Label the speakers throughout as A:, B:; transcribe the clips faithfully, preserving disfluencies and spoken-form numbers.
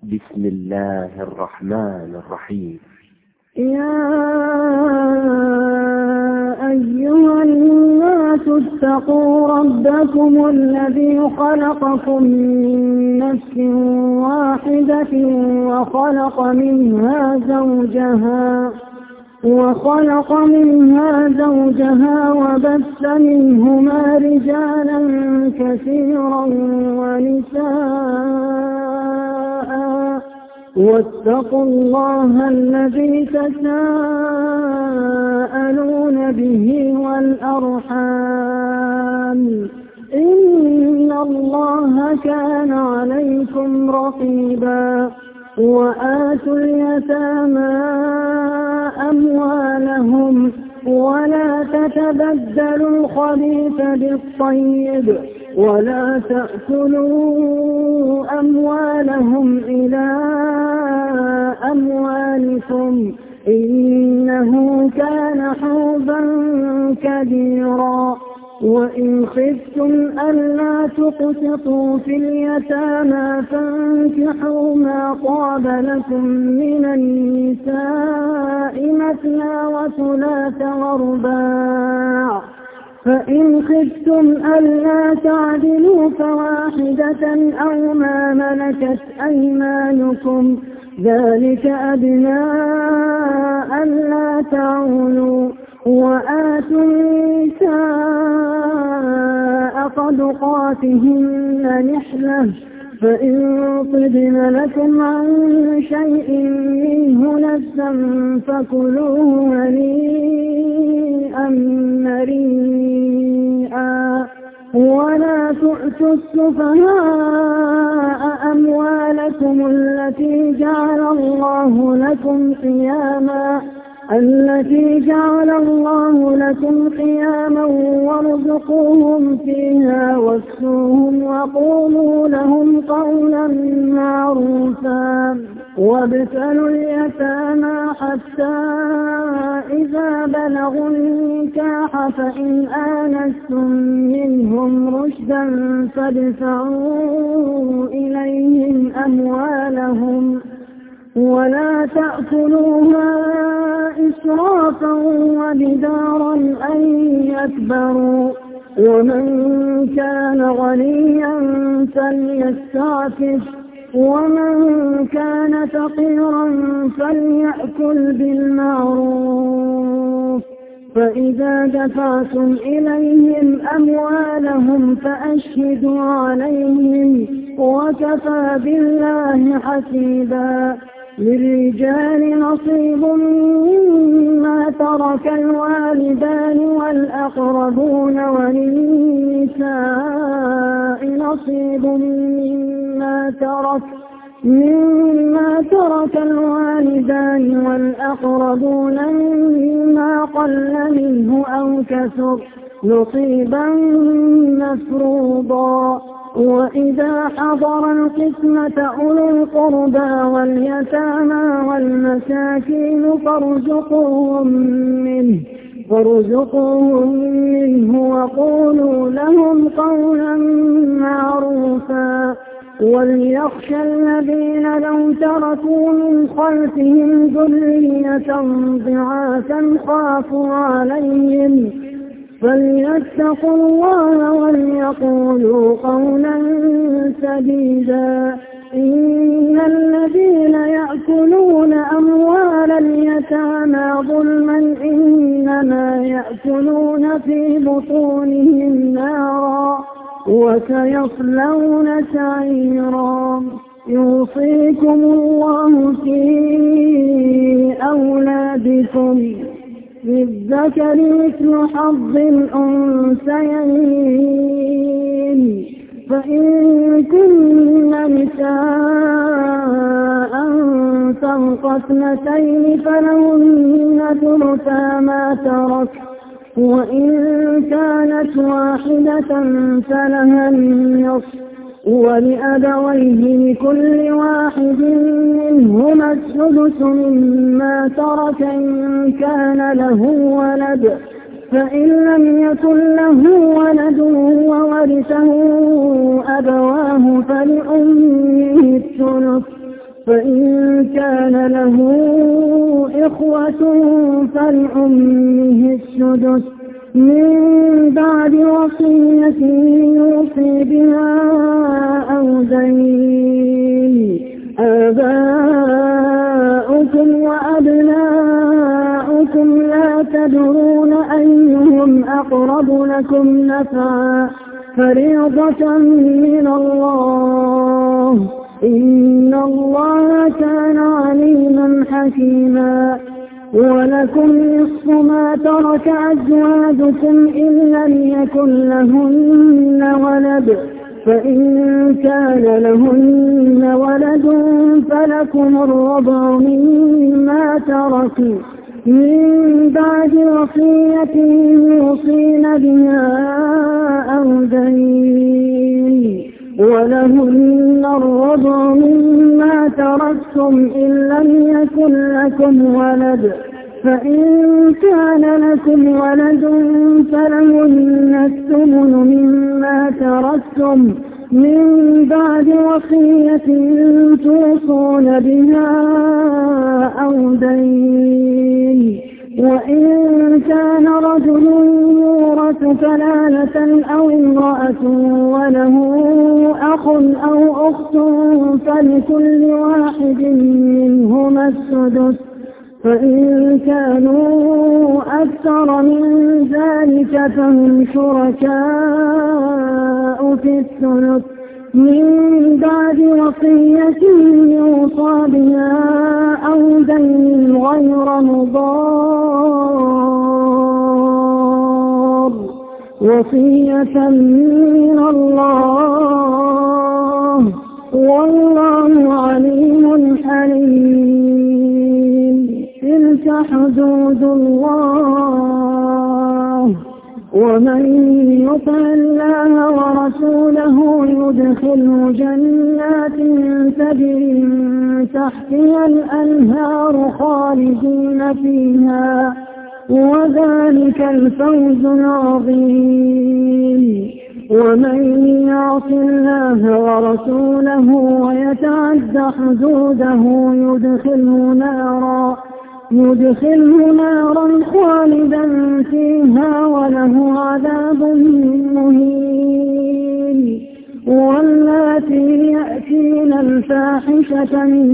A: بسم الله الرحمن الرحيم.
B: يا أيها الناس اتقوا ربكم الذي خلقكم من نفس واحدة وخلق منها زوجها وخلق منها زوجها وبث منهما رجالا كثيرا ونساء واتقوا الله الذي تساءلون به والأرحام إن الله كان عليكم رقيبا. وآتوا اليتامى أموالهم ولا تتبدلوا الخبيث بالطيب ولا تأكلوا أموالهم إلى أموالكم إنه كان حوبا كبيرا. وإن خفتم ألا تقسطوا في اليتامى فانكحوا ما طاب لكم من النساء مثنى وثلاث ورباع فإن خفتم ألا تعدلوا فواحدة أو ما ملكت أيمانكم ذلك أدنى ألا تعولوا. وآتوا النساء صدقاتهن نحلة فإن طبن لكم عن شيء منه نفسا فكلوه هنيئا مريئا. ولا تؤتوا السفهاء أموالكم التي جعل الله لكم قياما التي جعل الله لكم قياما وارزقوهم فيها واكسوهم وقولوا لهم قولا معروفا. وابتلوا اليتامى حتى إذا بلغوا النكاح فإن آنستم منهم رشدا فادفعوا إليهم أموالهم ولا تأكلوها إسرافا وبدارا أن يكبروا. ومن كان غنيا فليستعفف ومن كان فقيرا فليأكل بالمعروف. فإذا دفعتم إليهم أموالهم فأشهدوا عليهم وكفى بالله حسيبا. للرجال نصيب مما ترك الوالدان والأقربون وللنساء نصيب مما ترك مما ترك الوالدان والأقربون مما قل منه أو كثر نصيبا مفروضا. وإذا حضر القسمة أولو القربى واليتامى والمساكين فارزقوهم منه فارزقوهم منه وقولوا لهم قولا معروفا. وليخشى الذين لو تركوا من خلفهم ذرية ضعافا خافوا عليهم فليتقوا الله وليقولوا قولا سديدا. إن الذين يأكلون أموال اليتامى ظلما إنما يأكلون في بطونهم نارا وسيصلون سعيرا. يوصيكم الله في أولادكم للذكر مثل حظ الأنثيين فإن كن نساء فوق اثنتين فلهن ثلثا ما ترك وإن كانت واحدة فلها النصف ولأبويه لكل واحد منهما السدس مما ترك إن كان له ولد فإن لم يكن له ولد وورثه أبواه فلأمه الثلث فإن كان له إخوة فلأمه السدس من بعد وصية يوصي بها أو دين. آباؤكم وأبناؤكم لا تدرون أيهم أقرب لكم نفعا فريضة من الله إن الله كان عليما حكيما. ولكم نصف ما ترك أزواجكم إن لم يكن لهن ولد فإن كان لهن ولد فلكم الربع مما تركوا من بعد وصية يوصين بها أو دين. ولهن الربع مما تركتم إن لم يكن لكم ولد فإن كان لكم ولد فلهن الثمن مما تركتم من بعد وصية توصون بها أو دين. وإن كان رجل يورث كلالة أو امرأة وله أخ أو أخت فلكل واحد منهما السدس فإن كانوا أكثر من ذلك فهم شركاء في الثلث من بعد وصية يوصى بها أو دين غير مضار وصية من الله والله عليم حليم. تلك حدود الله ومن يطع الله ورسوله يدخله جنات تجري من تحتها الأنهار خالدين فيها وذلك الفوز العظيم. ومن يعص الله ورسوله ويتعد حدوده يدخله نارا يدخله نارا خالدا فيها وله عذاب مهين. واللاتي يأتين الفاحشة من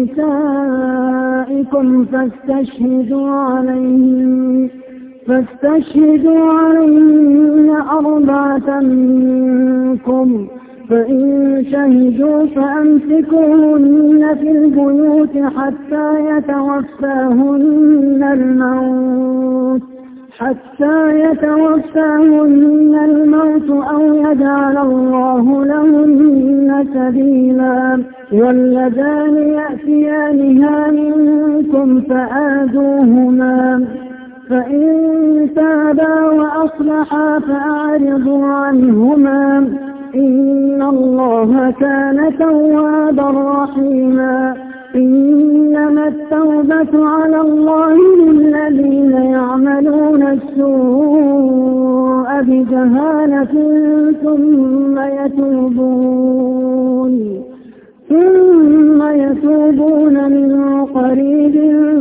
B: نسائكم فاستشهدوا عليهن فاستشهدوا عليهن أربعة منكم فإن شهدوا فأمسكوهن في البيوت حتى يتوفاهن الموت حتى يتوفاهن الموت أو يجعل الله لهن سبيلا. واللذان يأتيانها منكم فآذوهما فإن تابا وأصلحا فأعرضوا عنهما إن الله كان توابا رحيما. إنما التوبة على الله للذين يعملون السوء بجهالة ثم يتوبون ثم يتوبون من قريب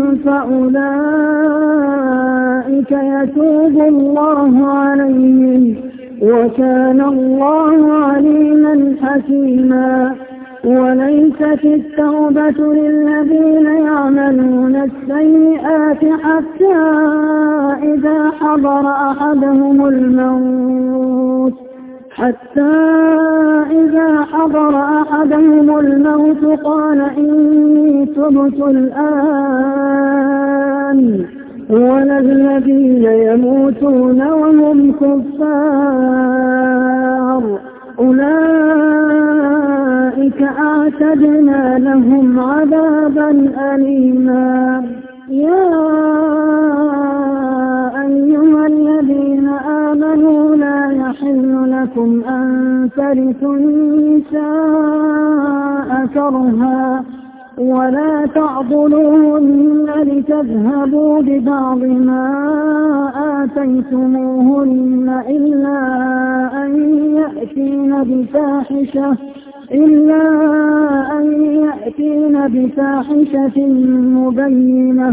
B: فأولئك يتوب الله عليهم وكان الله عليما حكيما. وليست التوبة للذين يعملون السيئات حتى إذا حضر أحدهم الموت حتى إذا حضر أحدهم الموت قال إني تبت الآن ولا الذين يموتون وهم كفار أولئك أعتدنا لهم عذابا أليما. يا أيها الذين آمنوا لا يحل لكم أن ترثوا النساء كرها ولا تعضلوهن لتذهبوا ببعض ما آتيتموهن إلا أن يأتين بفاحشة إلا أن يأتين بفاحشة مبينة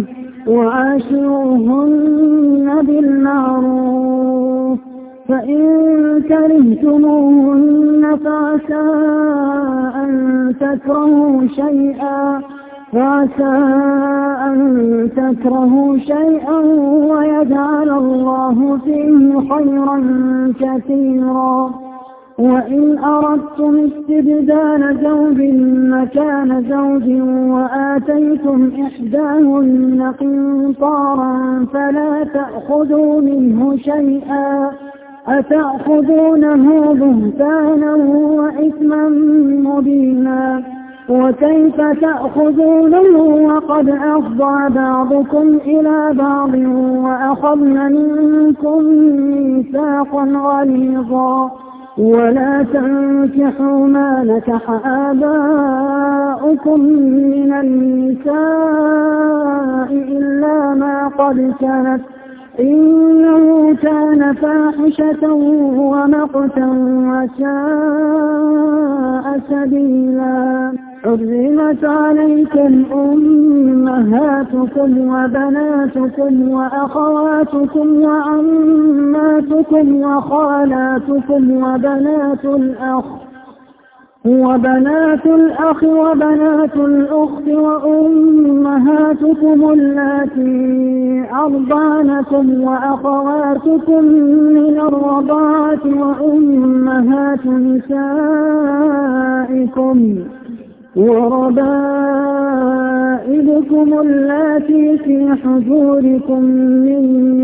B: وعاشروهن بالمعروف فإن كرهتموهن فعسى أن تكرهوا شيئا فعسى أن تكرهوا شيئا ويجعل الله فيه خيرا كثيرا وإن أردتم استبدال زوج مكان زوج وآتيتم إحداهن قنطارا فلا تأخذوا منه شيئا أتأخذونه بهتانا وإثما مبينا وكيف تأخذونه وقد أفضى بعضكم إلى بعض وأخذن منكم ميثاقا غليظا ولا تنكحوا ما نكح آباؤكم من النساء إلا ما قد سلف إنه كان فاحشة ومقتا وساء سبيلا حرمت عليكم أمهاتكم وبناتكم وأخواتكم وعماتكم وخالاتكم وبنات الأخ وبنات الأخ وبنات الأخت وأمهاتكم اللاتي أرضعنكم وأخواتكم من الرضاعة وأمهات نسائكم وربائبكم اللاتي في حجوركم من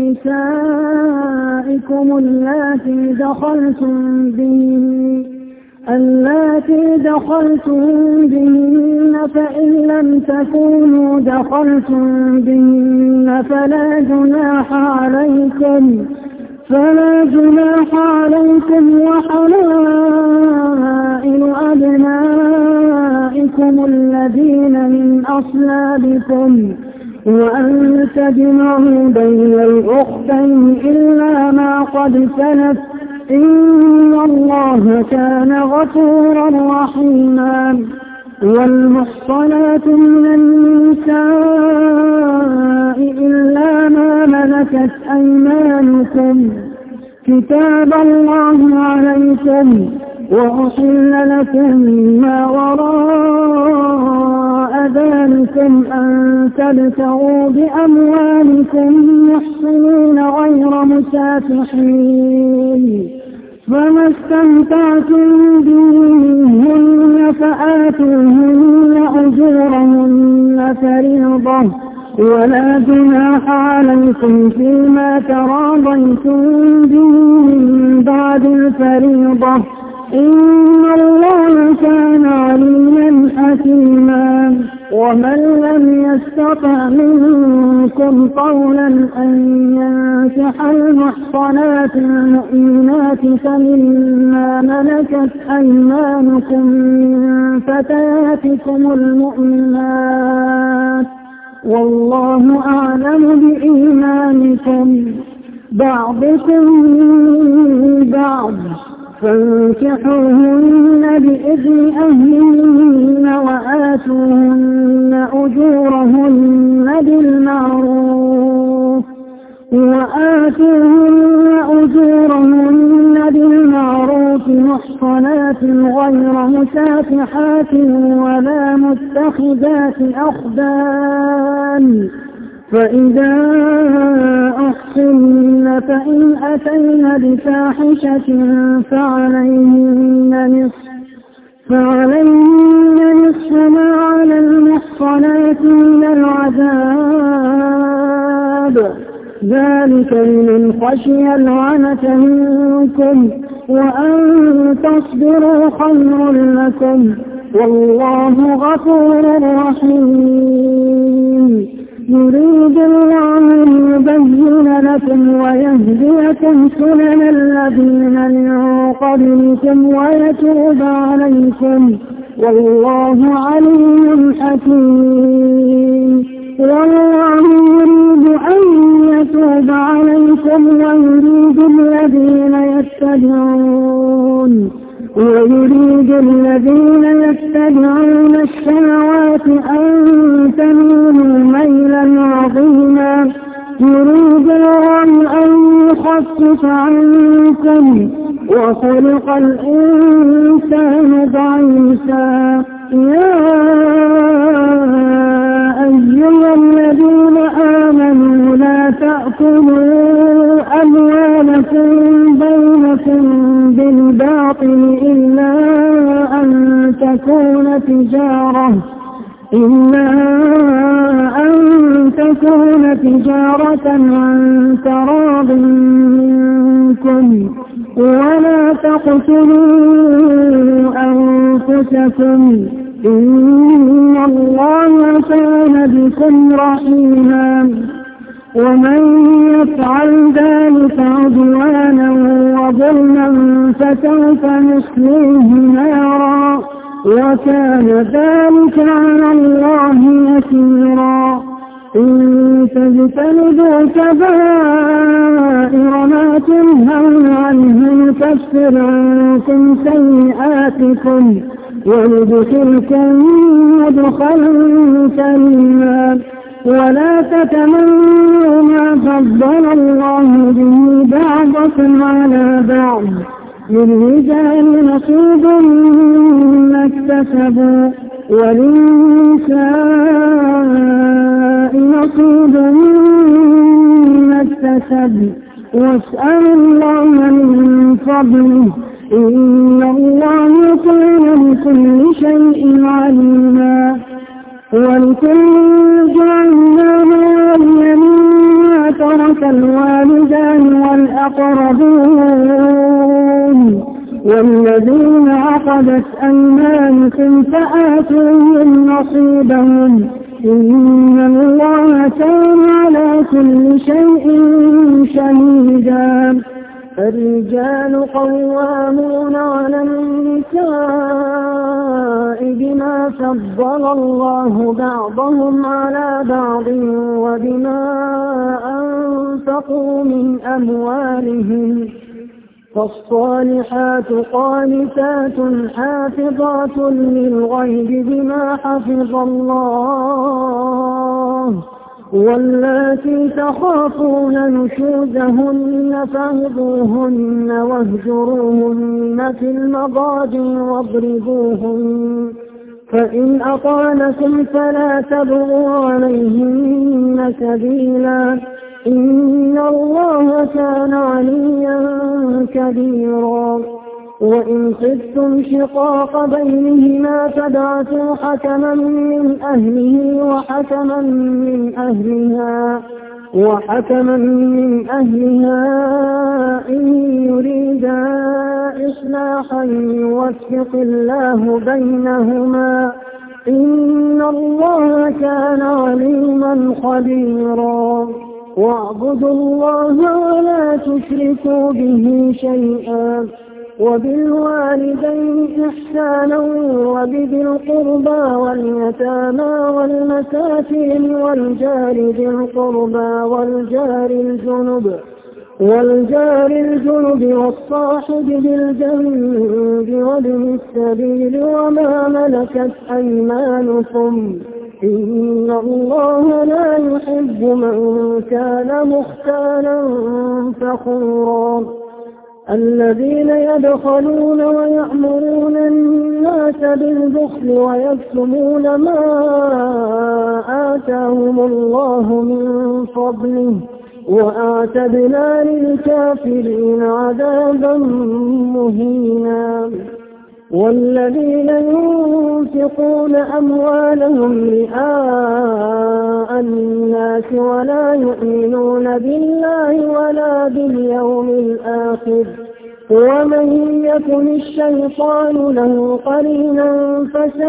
B: نسائكم اللاتي دخلتم بهن اللاتي دخلتم بهن فإن لم تكونوا دخلتم بهن فلا جناح عليكم فلا جناح عليكم وحلائل أبنائكم الذين من أصلابكم وأن تجمعوا بين الأختين إلا ما قد سلف إن الله كان غفورا رحيما والمحصنات من النساء إلا ما ملكت أيمانكم كتاب الله عليكم وأحل لكم ما وراء ذلكم أن تبتغوا بأموالكم محصنين غير مسافحين فما استمتعتم بهن فآتوهن أجورهن فريضة ولا جناح عليكم فيما تراضيتم به من بعد الفريضة إن الله كان عليما حكيما ومن لم يستطع منكم قولا أن ينكح المحصنات المؤمنات فمما ملكت أيمانكم من فتياتكم المؤمنات والله أعلم بإيمانكم بعضكم من بعض فانكحوهن بإذن أهلهن وآتوهن أجورهن بالمعروف وآتوهن أجورهن بالمعروف محصنات غير مسافحات ولا متخذات أخدان فإذا أحصن فإن أتين بفاحشة فعليهن نصف فعليهن نصف ما على المحصنات من العذاب ذلك لمن خشي العنة منكم وأن تصبروا خير لكم والله غفور رحيم يريد الله ليبين لكم ويهديكم سنن الذين من قبلكم ويتوب عليكم والله عليم حكيم والله يريد أن يتوب عليكم ويريد الذين يتبعون ويريد الذين تميلوا ميلا عظيما يريد الله أن يخفف عنكم وخلق الإنسان ضعيفا يا أيها الذين آمنوا لا تأكلوا أموالكم بينكم بالباطل إلا أن تكون تجارة إلا أن تكون تجارة عن تراض منكم ولا تقتلوا أنفسكم إن الله كان بكم رحيما ومن يفعل ذلك عدوانا وظلما فسوف نصليه نارا وكان ذلك على الله يسيرا إن تجتنبوا كبائر ما تنهون عنه نكفر عنكم سيئاتكم وندخلكم مدخلا كريما ولا تتمنوا ما فضل الله به بعضكم على بعض للرجال نصيب مما اكتسبوا وللنساء نصيب مما اكتسبوا واسألوا الله من فضله إن الله كان بكل شيء عليما ولكل جعلنا مواليا مما ترك الوالدان والأقربون والذين عقدت أيمانكم فآتوهم نصيبهم إن الله كان على كل شيء شهيدا الرجال قوامون على النساء بما فضل الله بعضهم على بعض وبما أنفقوا من أموالهم فالصالحات قانتات حافظات للغيب بما حفظ الله واللاتي تخافون نشوزهن فاهجوهن واهجروهن في المضاجع واضربوهن فإن أطعنكم فلا تبغوا عليهن سبيلا إن الله كان عليا كبيرا وإن خفتم شقاق بينهما فابعثوا حكما من أهله وحكما من أهلها وحكما من أهلها إن يريدا إصلاحا يوفق الله بينهما إن الله كان عليما خبيرا واعبدوا الله ولا تشركوا به شيئا وبالوالدين إحسانا وبذي القربى واليتامى والمساكين والجار ذي القربى والجار الجنب والجار الجنب والصاحب بالجنب وابن السبيل وما ملكت أيمانكم إن الله لا يحب من كان مختالا فخورا الذين يبخلون ويأمرون الناس بالبخل ويكتمون ما آتاهم الله من فضله وأعتدنا للكافرين عذابا مهينا والذين ينفقون أموالهم رئاء الناس ولا يؤمنون بالله ولا باليوم الآخر ومن يكن الشيطان له قرينا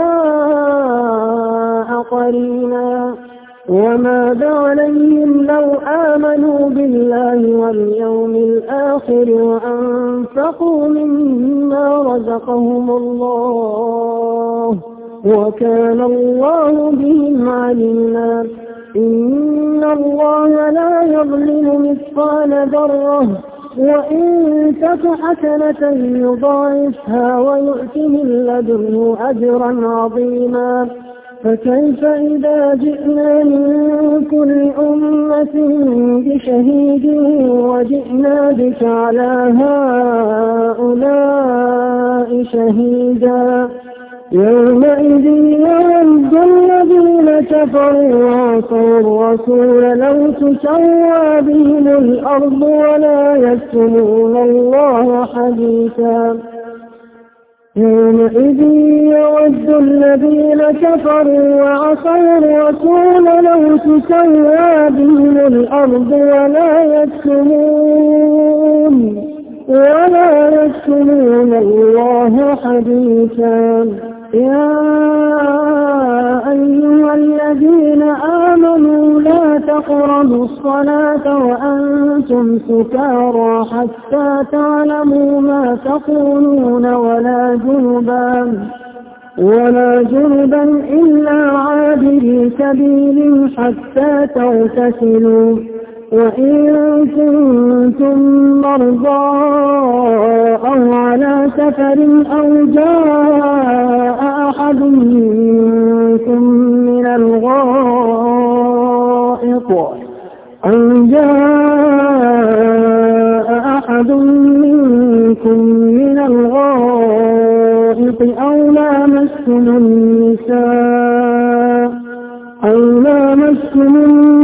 B: فساء قرينا وماذا عليهم لو آمنوا بالله واليوم الآخر وأنفقوا مما رزقهم الله وكان الله بهم عليما إن الله لا يظلم مثقال ذرة وإن تك حسنة يضاعفها ويؤت من لدنه أجرا عظيما فكيف إذا جئنا من كل أمة بشهيد وجئنا بك على هؤلاء شهيدا يومئذ يود الذين كفروا وعصوا الرسول لو تسوى بهم الأرض ولا يكتمون الله حديثا يومئذ يود الذين كفروا وعصوا الرسول لو تسوى بهم الأرض ولا يكتمون ولا يكتمون الله حديثا يا أيها الذين آمنوا لا تقربوا الصلاة وأنتم سكارى حتى تعلموا ما تقولون ولا جنبا ولا جنبا إلا عابري سبيل حتى تغتسلوا وإن كنتم مرضى أو على سفر أو جاء أحد منكم من الغائط أو جاء أحد منكم من الغائط أو لامستم النساء أو لامستم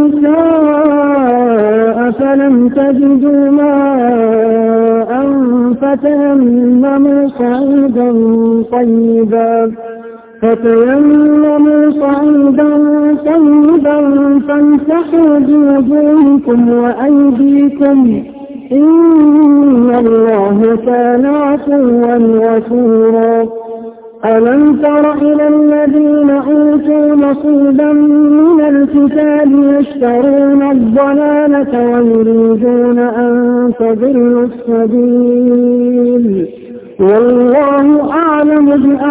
B: النساء فلم تجدوا ماء فتيمموا صعيدا طيبا فتيمموا صعيدا طيبا فامسحوا بوجوهكم وأيديكم إن الله كان عفوا غفورا ألم تر إلى الذين أوتوا نصيبا من الكتاب يشترون الضلالة ويريدون أن تضلوا السبيل والله أعلم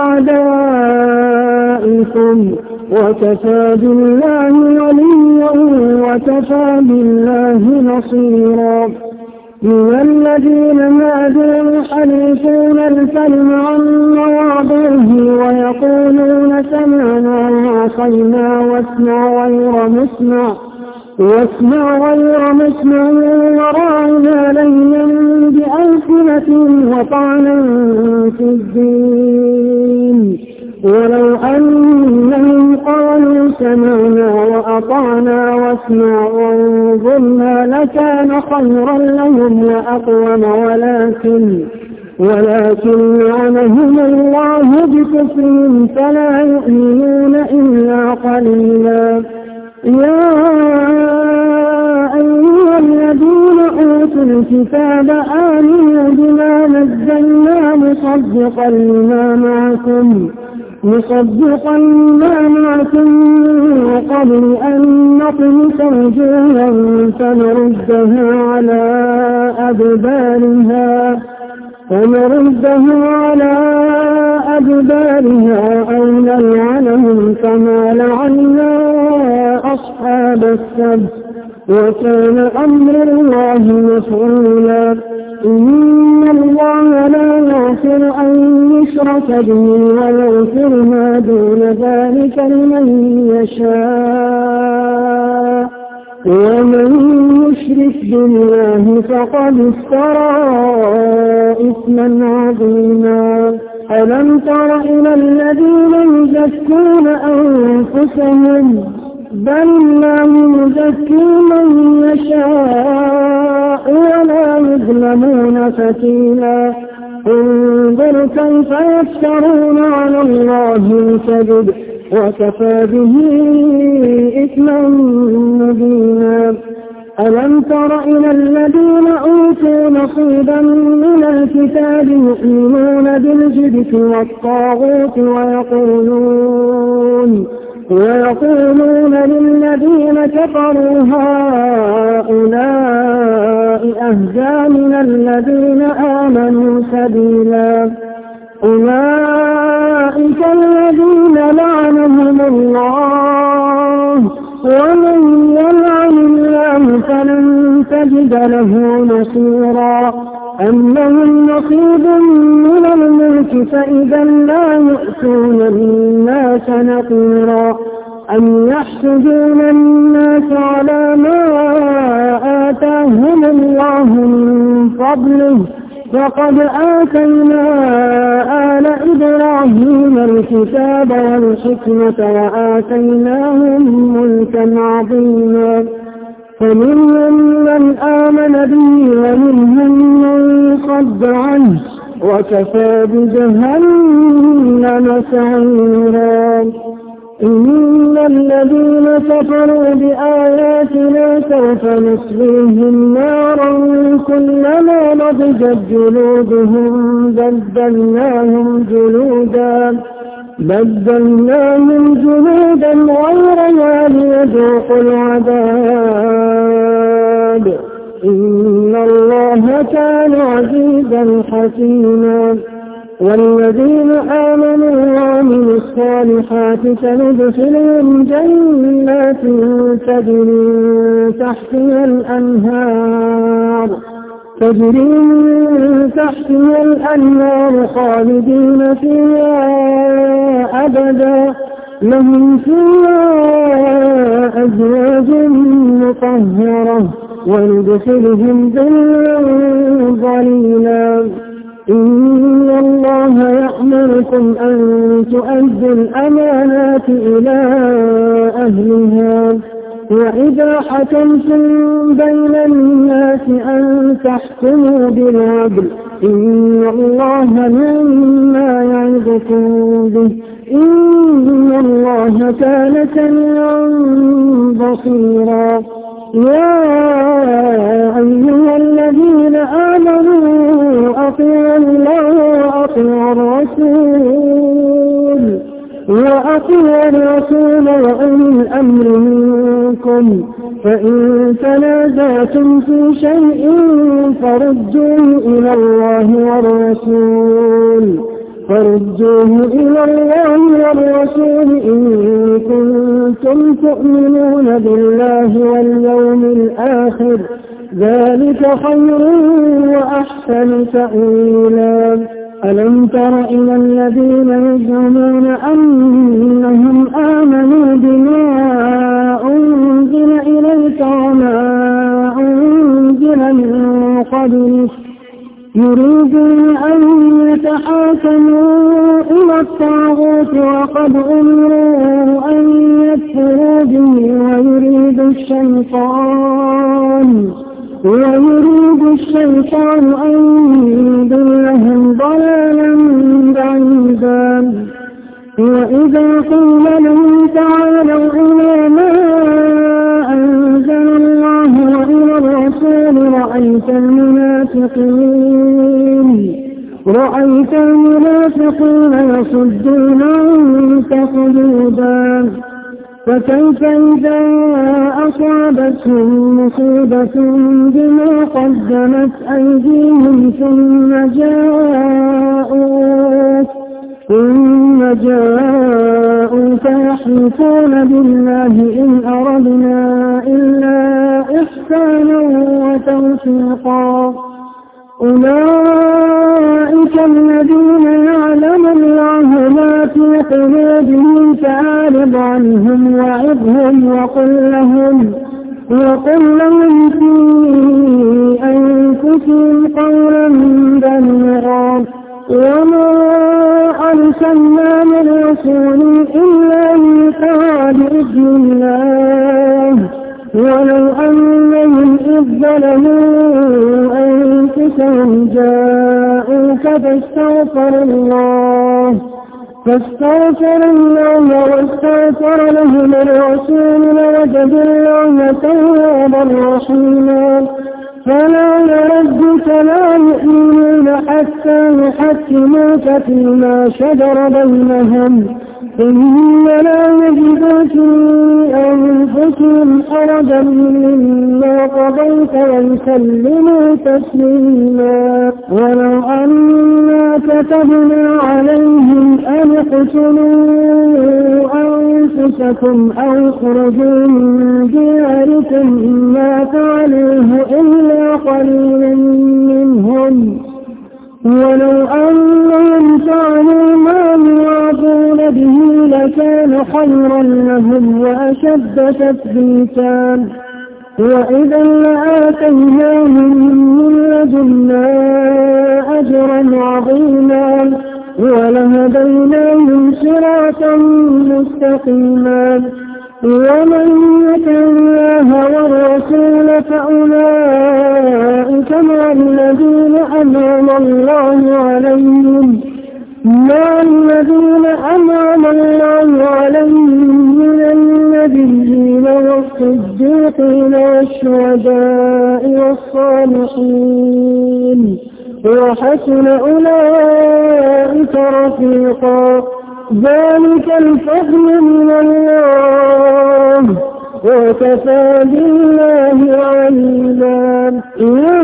B: بأعدائكم وكفى بالله وليا وكفى بالله نصيرا من الذين هادوا يحرفون الكلم عن مواضعه ويقولون سمعنا وعصينا واسمع غير مسمع واسمع غير مسمع وراعنا ليلا بألسنة وطعنا في الدين ولو أنهم قالوا سمعنا وأطعنا واسمع وانظرنا لكان خيرا لهم وأقوم ولكن ولكن لعنهم الله بكفرهم فلا يؤمنون إلا قليلا يا أيها الذين أوتوا الكتاب آمنوا بما نزلنا مصدقا لما معكم مصدقا لما معكم قبل أن نطمس وجوها فنردها على أدبارها فنردها على أدبارها أو نلعنهم كما لعنا أصحاب السبت وكان أمر الله مفعولا إن الله لا يغفر أن يشرك به ويغفر ما دون ذلك لمن يشاء ومن يشرك بالله فقد افترى إثما عظيما ألم تر إلى الذين يزكون أنفسهم بل الله يزكي من يشاء ولا يظلمون فتيلا انظر كيف يفترون على الله الكذب وكفى به إثما مبينا ألم تر إلى الذين أوتوا نصيبا من الكتاب يؤمنون بالجبت والطاغوت ويقولون ويقولون للذين كفروا هؤلاء أهدى من الذين آمنوا سبيلا أولئك الذين لعنهم الله ومن يلعن الله فلن تجد له نصيرا أم لهم نصيب من الملك فإذا لا يؤتون الناس نقيرا أم يحسدون الناس على ما آتاهم الله من فضله فقد آتينا آل إبراهيم الكتاب والحكمة وآتيناهم ملكا عظيما فمنهم من آمن به ومنهم من صد عنه وكفى بجهنم سعيرا إن الذين كفروا بآياتنا سوف نصليهم نارا كلما نضجت جلودهم بدلناهم جلودا بدلناهم جلودا غيرها ليذوقوا العذاب إن الله كان عزيزا حكيما والذين آمنوا وعملوا الصالحات سندخلهم جنات تجري تحتها الأنهار تجري من تحتها الأنهار خالدين فيها أبدا لهم فيها أزواج مطهرة وندخلهم ظلا ظليلا إن الله يأمركم أن تؤدوا الأمانات إلى أهلها وإذا حكمتم بين الناس أن تحكموا بالعدل إن الله مما يعظكم به إن الله كان سميعا بصيرا يا أيها الذين آمنوا أطيعوا الله وأطيعوا الرسول وأطيعوا الرسول وأولي الأمر منكم فإن تنازعتم في شيء فردوه إلى الله والرسول فردوه إلى الله والرسول إن كنتم تؤمنون بالله واليوم الآخر ذلك خير وأحسن تأويلا ألم تر إلى الذين يزعمون أنهم آمنوا بما أنزل إليك وما أنزل من قبلك يريدون أن يتحاكموا إلى الطاغوت وقد أمروا أن يكفروا به ويريد الشيطان ويريد الشيطان أن يضلهم ضلالا بعيدا وإذا قيل لهم تعالوا إلى ما أنزل الله وإلى الرسول رأيت المنافقين رأيت المنافقين يصدون عنك صدودا فكيف إذا أصابتهم مصيبة بما قدمت أيديهم ثم جاءوك ثم جاءوك يحلفون بالله إن أردنا إلا إحسانا وتوفيقا أولئك الذين يعلم الله ما في قلوبهم فأعرض عنهم وعظهم وقل لهم وقل لهم في أنفسهم قولا بليغا وما أرسلنا من رسول إلا ليطاع بإذن الله ولو أنهم إذ ظلموا أنفسهم جاءوك فاستغفروا الله فاستغفر الله واستغفر لهم الرسول لوجدوا الله توابا رحيما فلا وربك لا يؤمنون حتى يحكموك فيما شجر بينهم ثم لا يجدوا في أنفسهم أنفسهم حرجا مما قضيت ويسلموا تسليما. ولو أنا كتبنا عليهم أن اقتلوا أنفسكم أو اخرجوا من دياركم ما فعلوه إلا قليل منهم، ولو أنهم فعلوا ما يوعظون به لكان خيرا لهم وأشد تثبيتا، وإذا لآتيناهم من لدنا أجرا عظيما ولهديناهم صراطا مستقيما. ومن يطع الله والرسول فأولئك مع الذين أنعم الله عليهم مع الذين أنعم الله عليهم من النبيين والصديقين والشهداء والصالحين وحسن أولئك رفيقا. ذلك الفضل من الله وكفى بالله عليما. يا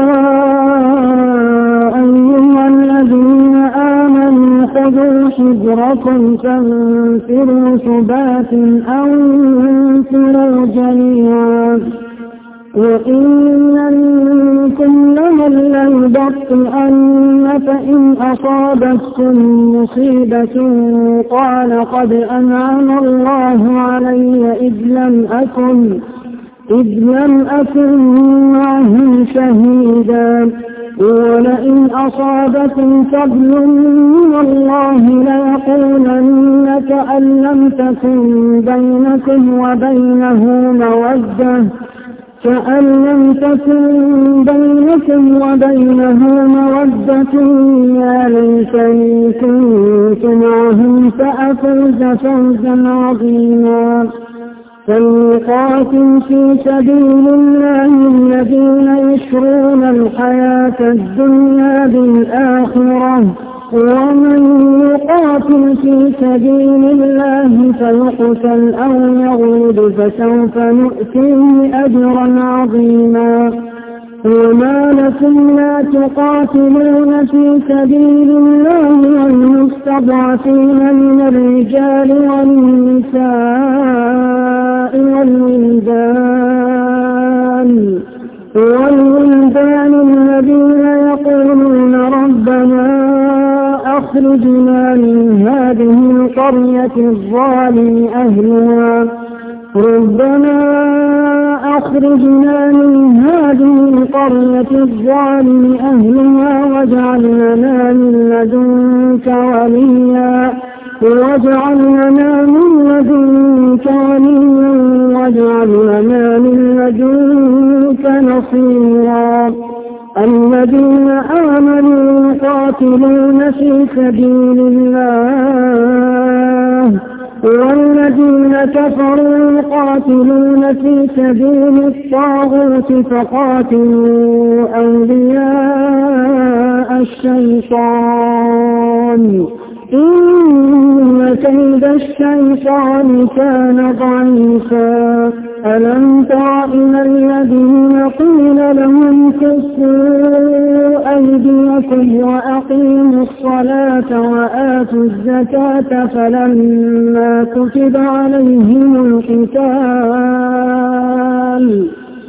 B: أيها الذين آمنوا خذوا حذركم فانفروا ثبات أو انفروا جميعا. وإن منكم لمن ليبطئن فإن أصابتكم مصيبة قال قد أنعم الله علي إذ لم أكن إذ لم أكن معهم شهيدا. ولئن أصابكم فضل من الله ليقولن كأن لم تكن بينكم وبينه مودة كأن لم تكن بينكم وبينه مودة يا ليتني كنت معهم فأفوز فوزا عظيما. فليقاتل في سبيل الله الذين يشرون الحياة الدنيا بالآخرة، ومن يقاتل في سبيل الله فيقتل أو يغلب فسوف نؤتيه أجرا عظيما. وما لكم لا تقاتلون في سبيل الله والمستضعفين من الرجال والنساء والولدان والولدان الذين يقولون ربنا أخرجنا من هذه القرية الظالم أهلها ربنا أخرجنا من هذه القرية الظالم أهلها واجعل لنا من لدنك وليا واجعل لنا من لدنك وليا واجعل لنا من لدنك نصيرا. الذين آمنوا يقاتلون في سبيل الله والذين كفروا يقاتلون في سبيل الطاغوت فقاتلوا أولياء الشيطان إن كيد الشيطان كان ضعيفا. ألم تر إلى الذين قيل لهم كفوا أيديكم وأقيموا الصلاة وآتوا الزكاة فلما كتب عليهم القتال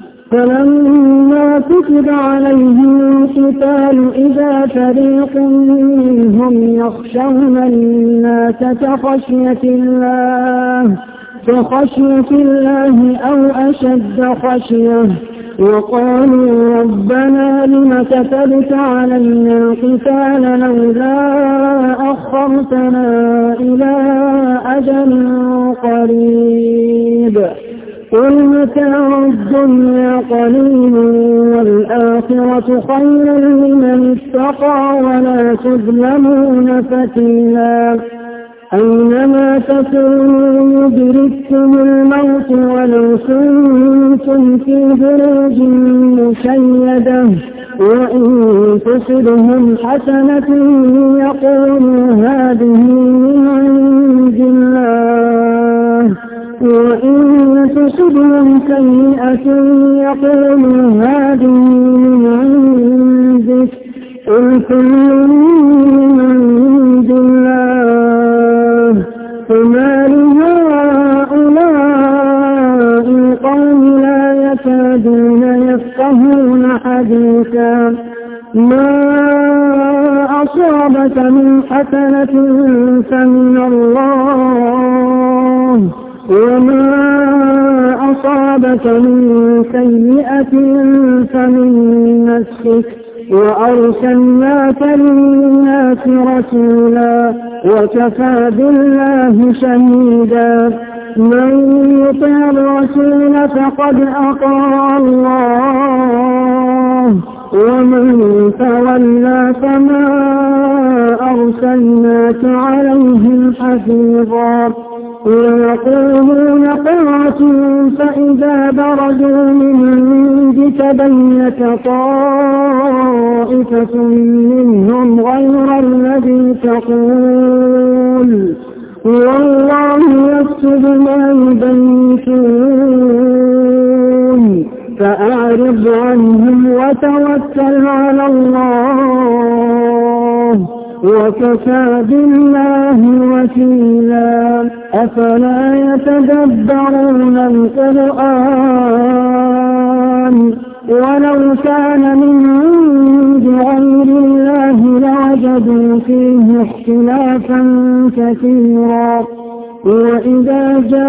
B: فلما كتب عليهم القتال إذا فريق منهم يخشون الناس كخشية الله كخشية الله أو أشد خشية وقالوا ربنا لم كتبت علينا القتال لولا أخرتنا إلى أجل قريب قل متاع الدنيا قليل والآخرة خير لمن اتقى ولا تظلمون فتيلا. أينما تكونوا يدرككم الموت ولو كنتم في بروج مشيدة وإن تصبهم حسنة يقولوا هذه من عند الله وإن تصبهم سيئة يقولوا هذه من عندك قل كل من عند الله فما لهؤلاء القوم لا يكادون يفقهون حديثا ما أصابك من حسنة فمن الله وما أصابك من سيئة فمن نفسك وأرسلناك للناس رسولا وكفى بالله شهيدا من يطع الرسول فقد أطاع الله ومن تولى فما أرسلناك عليهم حفيظا ويقولون طاعة فإذا برزوا من عندك بينت طائفة منهم غير الذي تقول والله يكتب ما يبيتون فأعرض عنهم وتوكل على الله وكفى بالله وكيلا أفلا يتدبرون القرآن ولو كان من عند غير الله لوجدوا فيه اختلافا كثيرا وإذا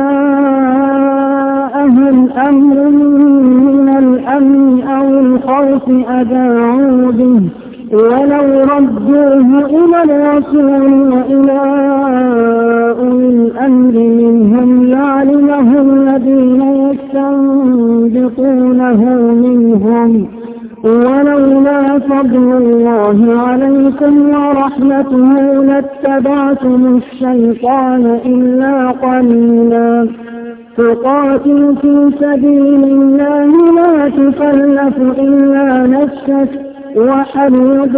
B: جاءهم أمر من الأمن أو الخوف أذاعوا به ولو ردوه إلى الرسول وإلى أولي الأمر منهم لعلمه الذين يستنبطونه منهم ولولا فضل الله عليكم ورحمته لاتبعتم الشيطان إلا قليلا فقاتل في سبيل الله لا تكلف إلا نفسك وحرض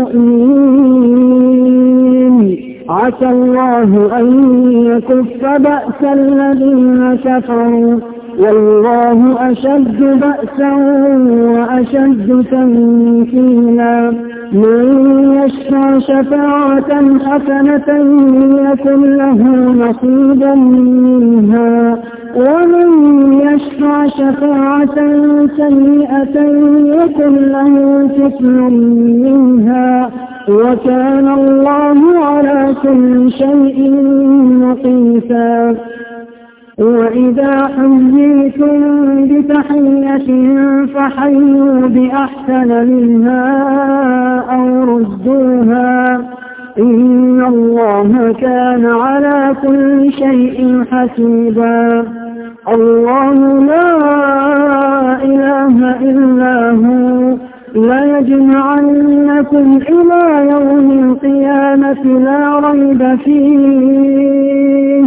B: المؤمنين عسى الله أن يكف بأس الذين كفروا والله أشد بأسا وأشد تنكيلا من يشفع شفاعة حسنة يكن له نصيب منها ومن يشفع شفاعة سيئة يكن له كفل منها وكان الله على كل شيء مقيتا وإذا حييتم بتحية فحيوا بأحسن منها أو ردوها إن الله كان على كل شيء حسيبا الله لا إله إلا هو ليجمعنكم إلى يوم القيامة لا ريب فيه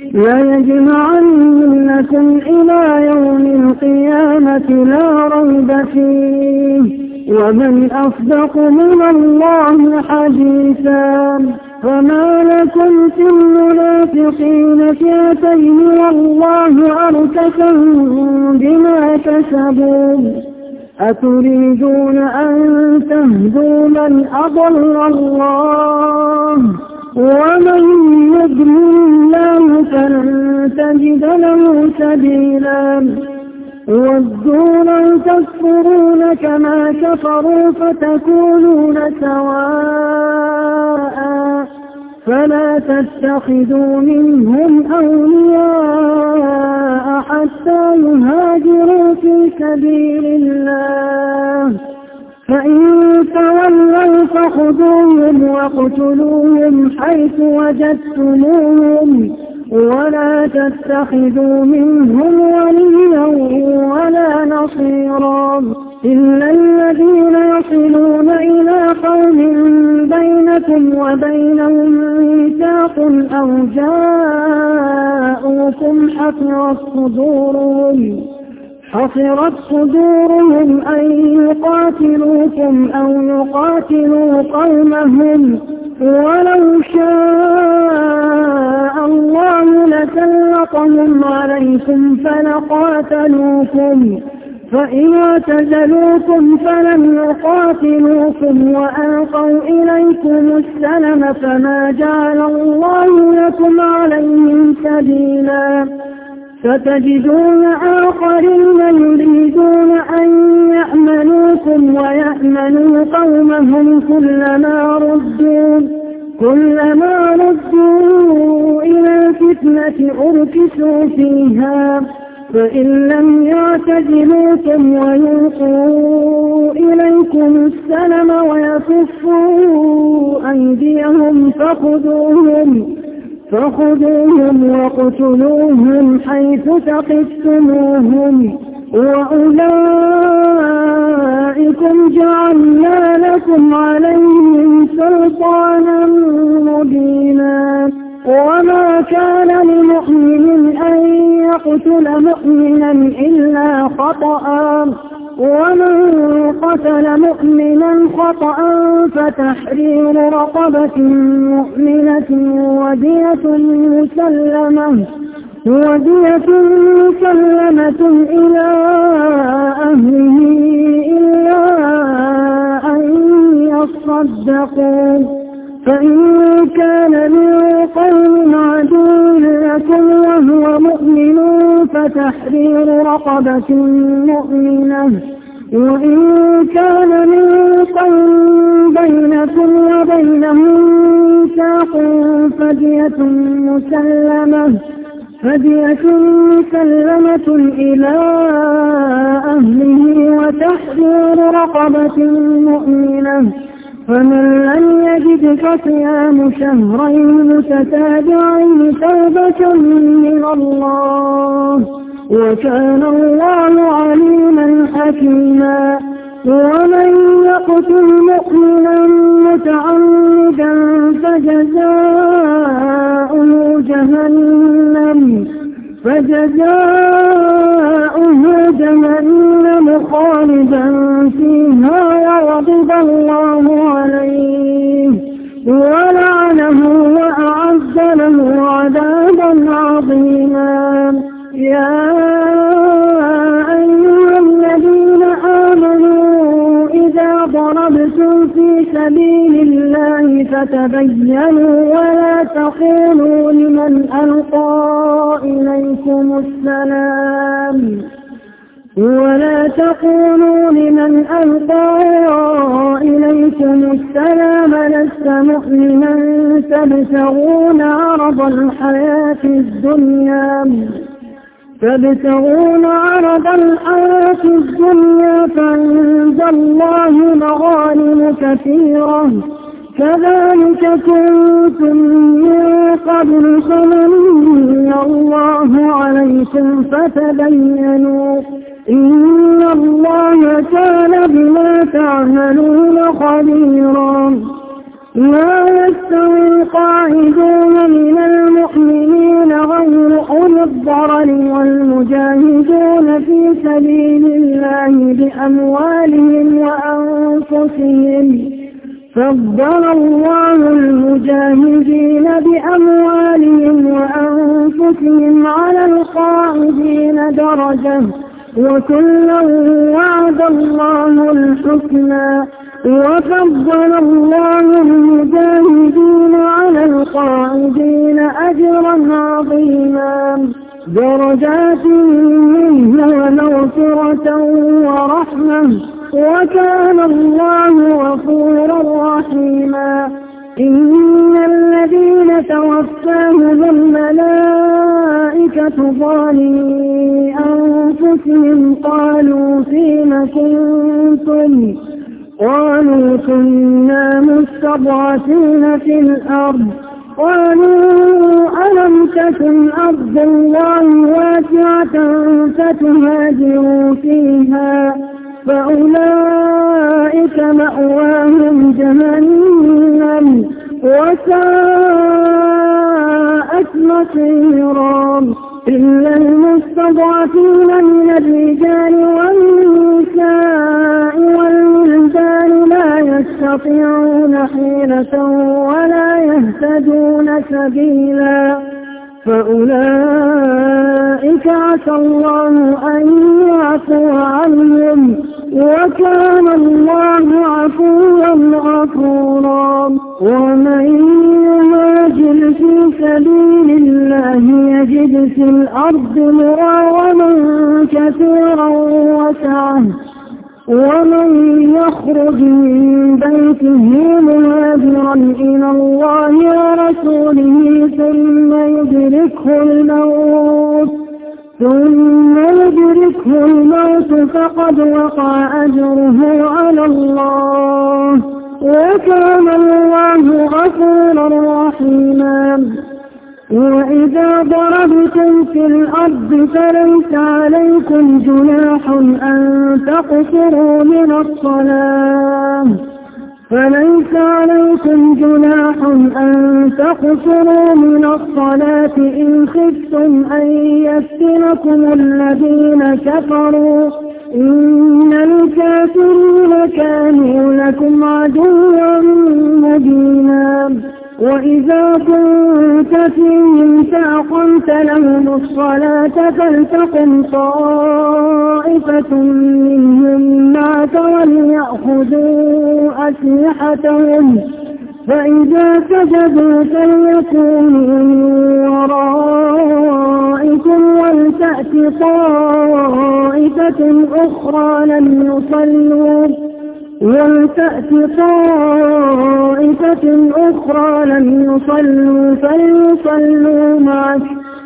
B: ليجمعنكم إلى يوم القيامة لا ريب فيه ومن أصدق من الله حديثا فما لكم في المنافقين فئتين والله أركسا بما كسبوا أتريدون أن تهدوا من أضل الله ومن يضلل الله فلن تجد له سبيلا ودوا لو تكفرون كما كفروا فتكونون سواء فلا تتخذوا منهم أولياء حتى يهاجروا في سبيل الله فإن تولوا فخذوهم واقتلوهم حيث وجدتموهم ولا تتخذوا منهم وليا ولا نصيرا إلا الذين يصلون إلى قوم بينكم وبينهم ميثاق أو جاءوكم حصرت صدورهم حصرت صدورهم أن يقاتلوكم أو يقاتلوا قومهم ولو شاء الله لسلطهم عليكم فلقاتلوكم فإن اعتزلوكم فلم يقاتلوكم وألقوا إليكم السلم فما جعل الله لكم عليهم سبيلا فتجدون آخرين يريدون أن يأمنوكم ويأمنوا قومهم كلما ردوا كلما ردوا إلى الفتنة أركسوا فيها فإن لم يعتزلوكم ويلقوا إليكم السلم ويكفوا أيديهم فخذوهم فخذوهم واقتلوهم حيث ثقفتموهم وأولئكم جعلنا لكم عليهم سلطانا مبينا وما كان لمؤمن أن يقتل مؤمنا إلا خطأ ومن قتل مؤمنا خطأ فتحرير رقبة مؤمنة ودية مسلمة ودية مسلمة إلى أهله إلا أن يصدقوا فإن كان من قوم عدو لكم وهو مؤمن فتحرير رقبة مؤمنة وإن كان من قوم بينكم وبينهم ميثاق فدية مسلمة فدية مسلمة إلى أهله وتحرير رقبة مؤمنة فمن لم يجد فصيام شهرين متتابعين توبة من الله وكان الله عليما حكيما ومن يقتل مؤمنا متعمدا فجزاؤه جهنم فجزاؤه جهنم خالدا فيها وغضب الله عليه ولعنه وأعد له عذابا عظيما يا أيها الذين آمنوا إذا ضربتم في سبيل الله فتبينوا ولا تقولوا لمن ألقى إليكم السلام ولا تقولوا لمن ألقى إليكم السلام لست مؤمنا تبتغون عرض الحياة الدنيا تبتغون عرض الحياة الدنيا فعند الله مغانم كثيرة كذلك كنتم من قبل فمن الله عليكم فتبينوا إن الله كان بما تعملون خبيرا لا يستوي القاعدون من المؤمنين غير أولي الضرر والمجاهدون في سبيل الله بأموالهم وأنفسهم فضل الله المجاهدين بأموالهم وأنفسهم على القاعدين درجة وكلا وعد الله الحسنى وفضل الله المجاهدين على القاعدين أجرا عظيما درجات منه ومغفرة ورحمة وكان الله غفورا رحيما إن الذين توفاهم الملائكة ظالمي أنفسهم قالوا فيم كنتم قالوا كنا مستضعفين في الأرض قالوا ألم تكن أرض الله واسعة فتهاجروا فيها فأولئك مأواهم جهنم وساءت مصيرا إلا المستضعفين من الرجال والنساء والولدان لا يستطيعون حيلة ولا يهتدون سبيلا فأولئك عسى الله أن يعفو عنهم، وكان الله عفوا غفورا. ومن يهاجر في سبيل الله يجد في الأرض مراغما كثيرا وسعة، ومن يخرج من بيته مهاجرا إلى الله ورسوله ثم يدركه الموت ثم يدركه الموت فقد وقع أجره على الله، وكان الله غفورا رحيما. وإذا ضربتم في الأرض فليس عليكم جناح أن تقصروا من الصلاة فليس عليكم جناح أن تقصروا من الصلاة إن خفتم أن يفتنكم الذين كفروا، إن الكافرين كانوا لكم عدوا مبينا. وإذا كنت فيهم فأقمت لهم الصلاة فلتقم طائفة منهم معك وليأخذوا أسلحتهم، فإذا سجدوا فليكونوا من ورائكم ولتأت طائفة أخرى لم يصلوا ولتأت طائفة أخرى لم يصلوا فليصلوا معك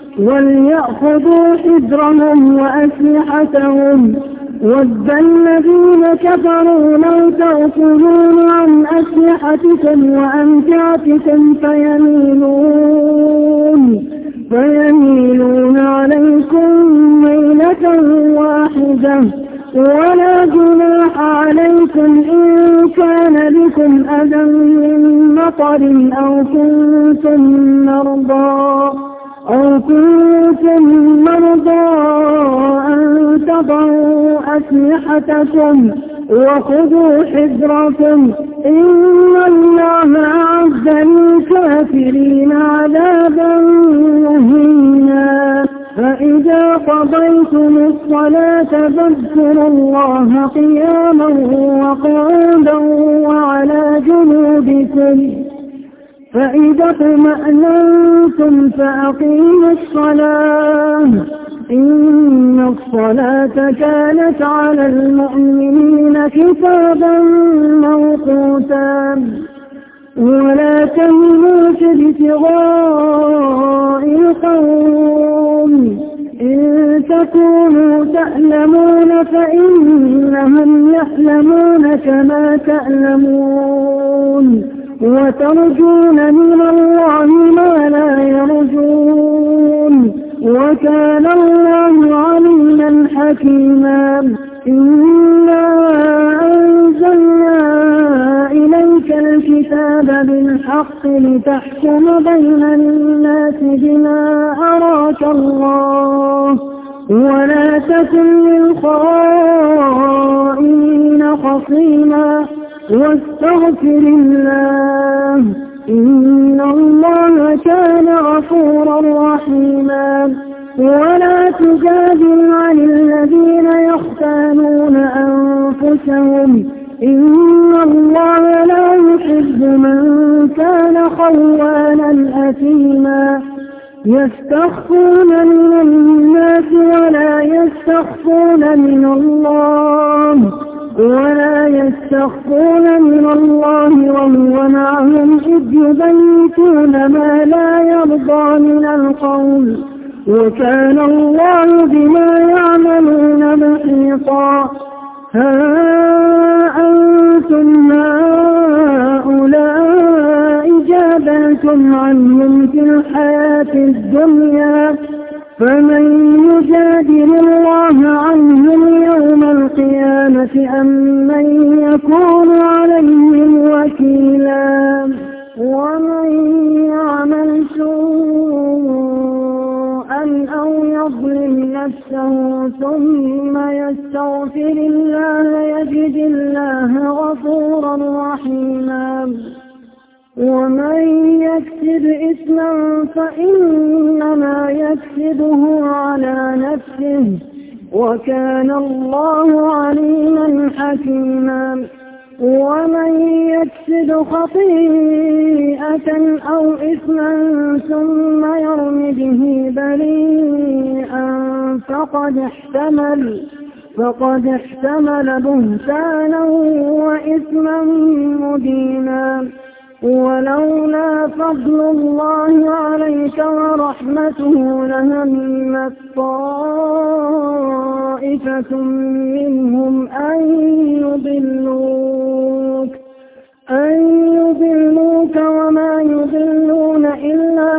B: وليأخذوا حذرهم وأسلحتهم. وَدَّ الَّذِينَ كَفَرُوا لَوْ تَغْفُلُونَ عَنْ أَسْلِحَتِكُمْ وَأَمْتِعَتِكُمْ فَيَمِيلُونَ فَيَمِيلُونَ عَلَيْكُمْ مَيْلَةً وَاحِدَةً، ولا جناح عليكم إن كان بكم أذى من مطر أو كنتم مرضى أو كنتم مرضى أن تضعوا أسلحتكم وخذوا حذركم، إن الله أعد للكافرين عذابا مهينا. فإذا قضيتم الصلاة فاذكروا الله قياما وقعودا وعلى جنوبكم، فإذا اطمأننتم فأقيموا الصلاة، إن الصلاة كانت على المؤمنين كتابا موقوتا. ولا تهنوا في ابتغاء القوم، إن تكونوا تألمون فإنهم يألمون كما تألمون، وترجون من الله ما لا يرجون، وكان الله عليما حكيما. إنا أنزلنا إليك الكتاب بالحق لتحكم بين الناس بما أراك الله، ولا تكن للخائنين خصيما، واستغفر الله، إن الله كان غفورا رحيما. ولا تجادل عن الذين يختانون أنفسهم، إن الله لا يحب من كان خوانا أثيما. يستخفون من الناس ولا يستخفون من الله ولا يستخفون من الله وهو معهم إذ يبيتون ما لا يرضى من القول، وكان الله بما يعملون محيطا. ها أنتم هؤلاء جادلتم عنهم في الحياة الدنيا، فمن يجادل الله عنهم يوم القيامة أم من يكون عليهم وكيلا. ومن يعمل سوءا أو يظلم نفسه ثم يستغفر الله يجد الله غفورا رحيما. ومن يكسب إثما فإنما يكسبه على نفسه وكان الله عليما حكيما. ومن يكسب خطيئة أو إثما ثم يرم به بريئا فقد احتمل فقد احتمل بهتانا وإثما مبينا. ولولا فضل الله عليك ورحمته لهمت طائفة منهم أن يضلوك أن يضلوك وما يضلون إلا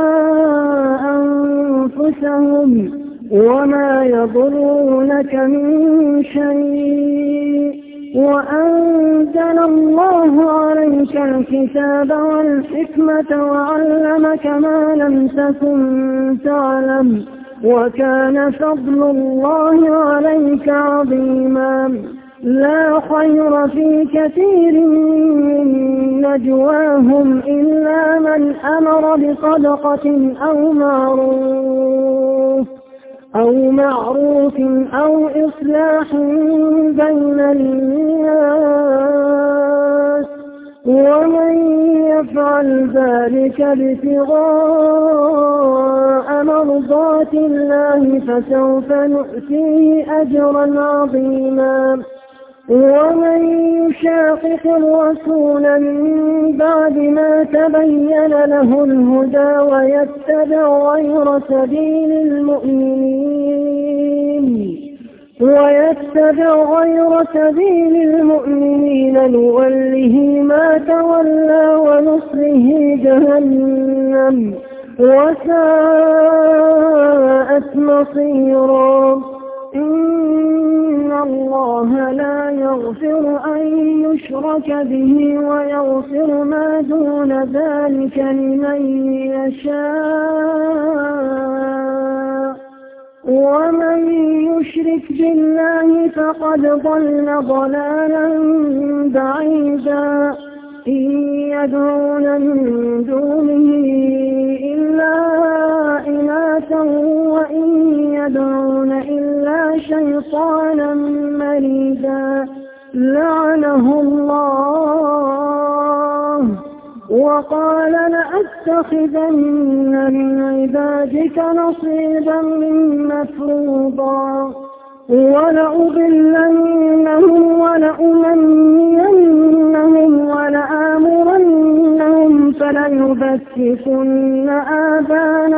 B: أنفسهم وما يضرونك من شيء. وأنزل الله عليك الكتاب والحكمة وعلمك ما لم تكن تعلم وكان فضل الله عليك عظيما. لا خير في كثير من نجواهم إلا من أمر بصدقة أو معروف أو معروف أو إصلاح بين الناس ومن يفعل ذلك ابتغاء مرضات الله فسوف نؤتيه أجرا عظيما. ومن يشاقق الرسول من بعد ما تبين له الهدى ويتبع غير سبيل المؤمنين ويتبع غير سبيل المؤمنين نوله ما تولى ونصله جهنم وساءت مصيرا. إن الله لا يغفر أن يشرك به ويغفر ما دون ذلك لمن يشاء ومن يشرك بالله فقد ضل ضلالا بعيدا. إن يدعون من دونه إلا إناثا وإن يدعون إلا شيطانا مريدا لعنه الله وقال لأتخذن من عبادك نصيبا مفروضا ولأضلنهم ولأمنينهم ولآمرنهم فليبتكن آذان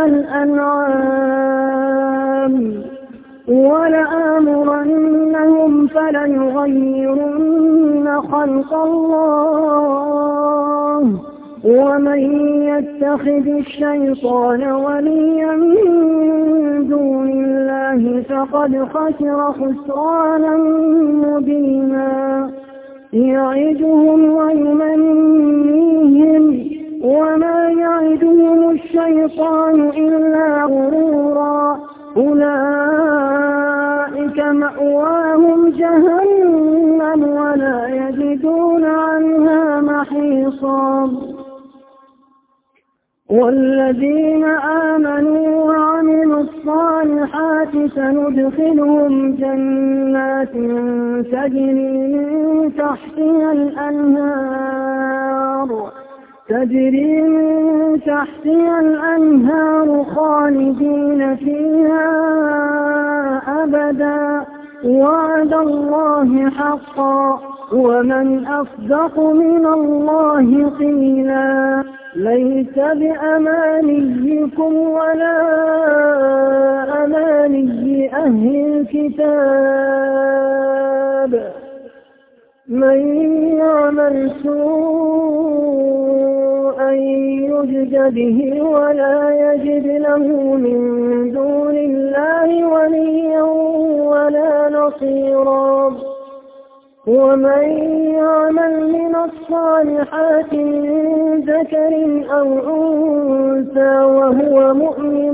B: الأنعام ولآمرنهم فليغيرن خلق الله. ومن يتخذ الشيطان وليا من دون الله فقد خسر خسرانا مبينا. يعدهم ويمنيهم وما يعدهم الشيطان إلا غرورا. أولئك مأواهم جهنم ولا يجدون عنها محيصا. والذين آمنوا وعملوا الصالحات سندخلهم جنات تجري من تحتها الأنهار تجري من تحتها الأنهار خالدين فيها أبدا وعد الله حقا ومن أصدق من الله قيلا. ليس بأمانيكم ولا أماني أهل الكتاب من يعمل سوءا يجز به ولا يجد له من دون الله وليا ولا نصيرا. ومن يعمل من الصالحات من ذكر أو أنثى وهو مؤمن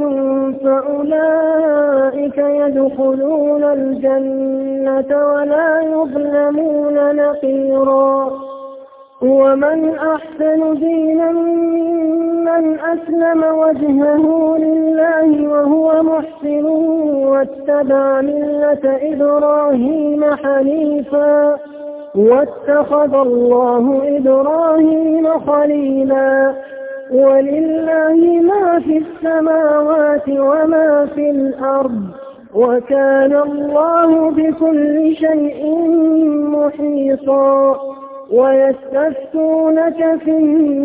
B: فأولئك يدخلون الجنة ولا يظلمون نقيرا. ومن أحسن دينا ممن أسلم وجهه لله وهو محسن واتبع ملة إبراهيم حنيفا واتخذ الله إبراهيم خليلا. ولله ما في السماوات وما في الأرض وكان الله بكل شيء محيطا. ويستفتونك في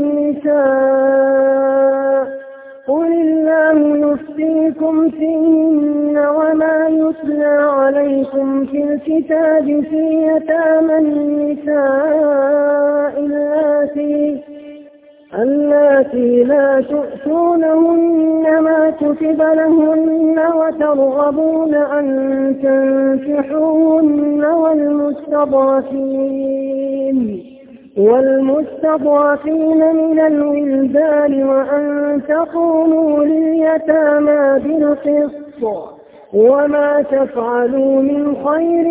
B: النساء قل الله يفتيكم فيهن وما يتلى عليكم في الكتاب في يتامى النساء اللاتي اللاتي لا تؤتونهن ما كتب لهن وترغبون أن تنكحوهن والمستضعفين والمستضعفين من الولدان وأن تقوموا لليتامى بالقسط وما تفعلوا من خير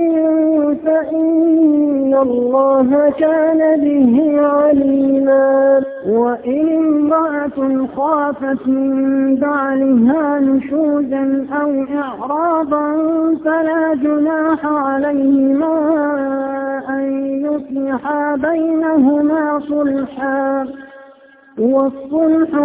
B: فإن الله كان به عليما. وإن امرأة خافت من بعلها نشوزا أو إعراضا فلا جناح عليهما أن يصلحا بينهما صلحا والصلح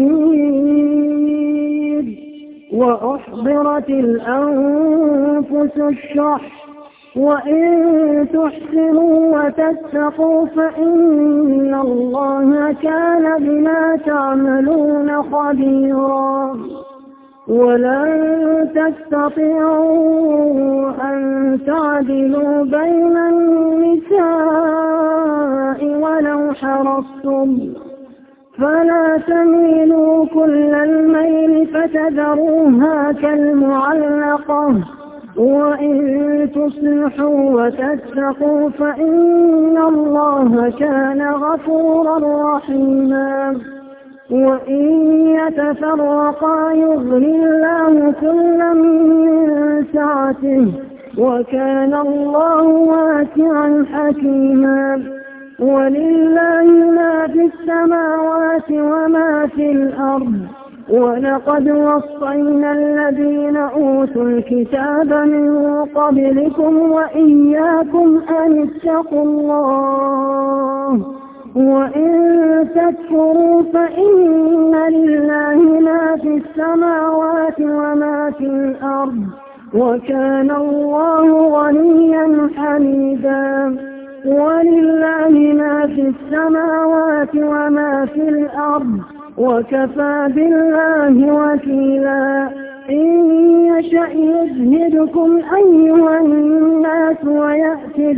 B: خير. وأحضرت الأنفس الشح وإن تحسنوا وتتقوا فإن الله كان بما تعملون خبيرا. ولن تستطيعوا أن تعدلوا بين النساء ولو حرصتم فلا تميلوا كل الميل فتذروها كالمعلقة. وإن تصلحوا وتتقوا فإن الله كان غفورا رحيما. وإن يتفرقا يغني الله كلا من سعته وكان الله واسعا حكيما. ولله ما في السماوات وما في الأرض ولقد وصينا الذين أوتوا الكتاب من قبلكم وإياكم أن اتقوا الله وإن تكفروا فإن لله ما في السماوات وما في الأرض وكان الله غنيا حميدا. ولله ما في السماوات وما في الأرض وكفى بالله وكيلا. إن يشأ يذهبكم أيها الناس ويأتي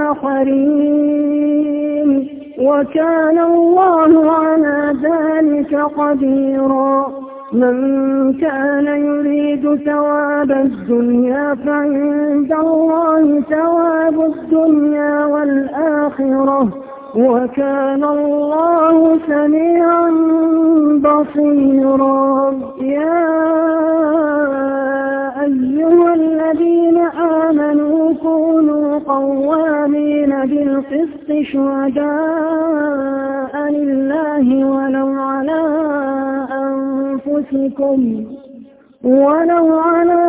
B: بآخرين وكان الله على ذلك قديرا. من كان يريد ثواب الدنيا فعند الله ثواب الدنيا والآخرة وكان الله سميعا بصيرا. يا أيها الذين آمنوا كونوا قوامين بالقسط شهداء لله ولو على أنفسكم ولو على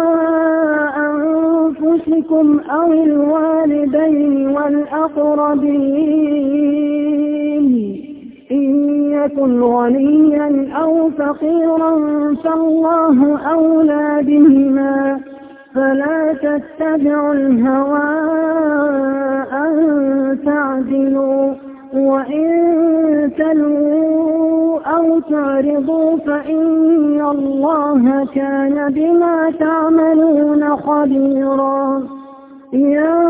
B: أنفسكم أو الوالدين والأقربين إن يكن غنيا أو فقيرا فالله أولى بهما فلا تتبعوا الهوى أن تعدلوا وإن تلووا أو تعرضوا فإن الله كان بما تعملون خبيرا. يا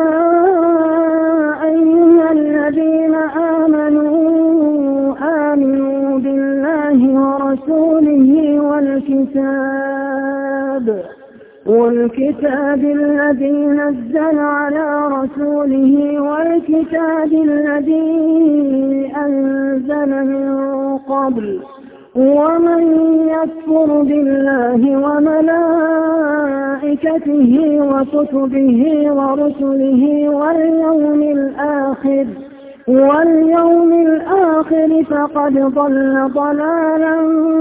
B: أيها الذين آمنوا آمنوا بالله ورسوله والكتاب والكتاب الذي نزل على رسوله والكتاب الذي أنزل من قبل ومن يكفر بالله وملائكته وكتبه ورسله واليوم الآخر واليوم الآخر فقد ضل ضلالا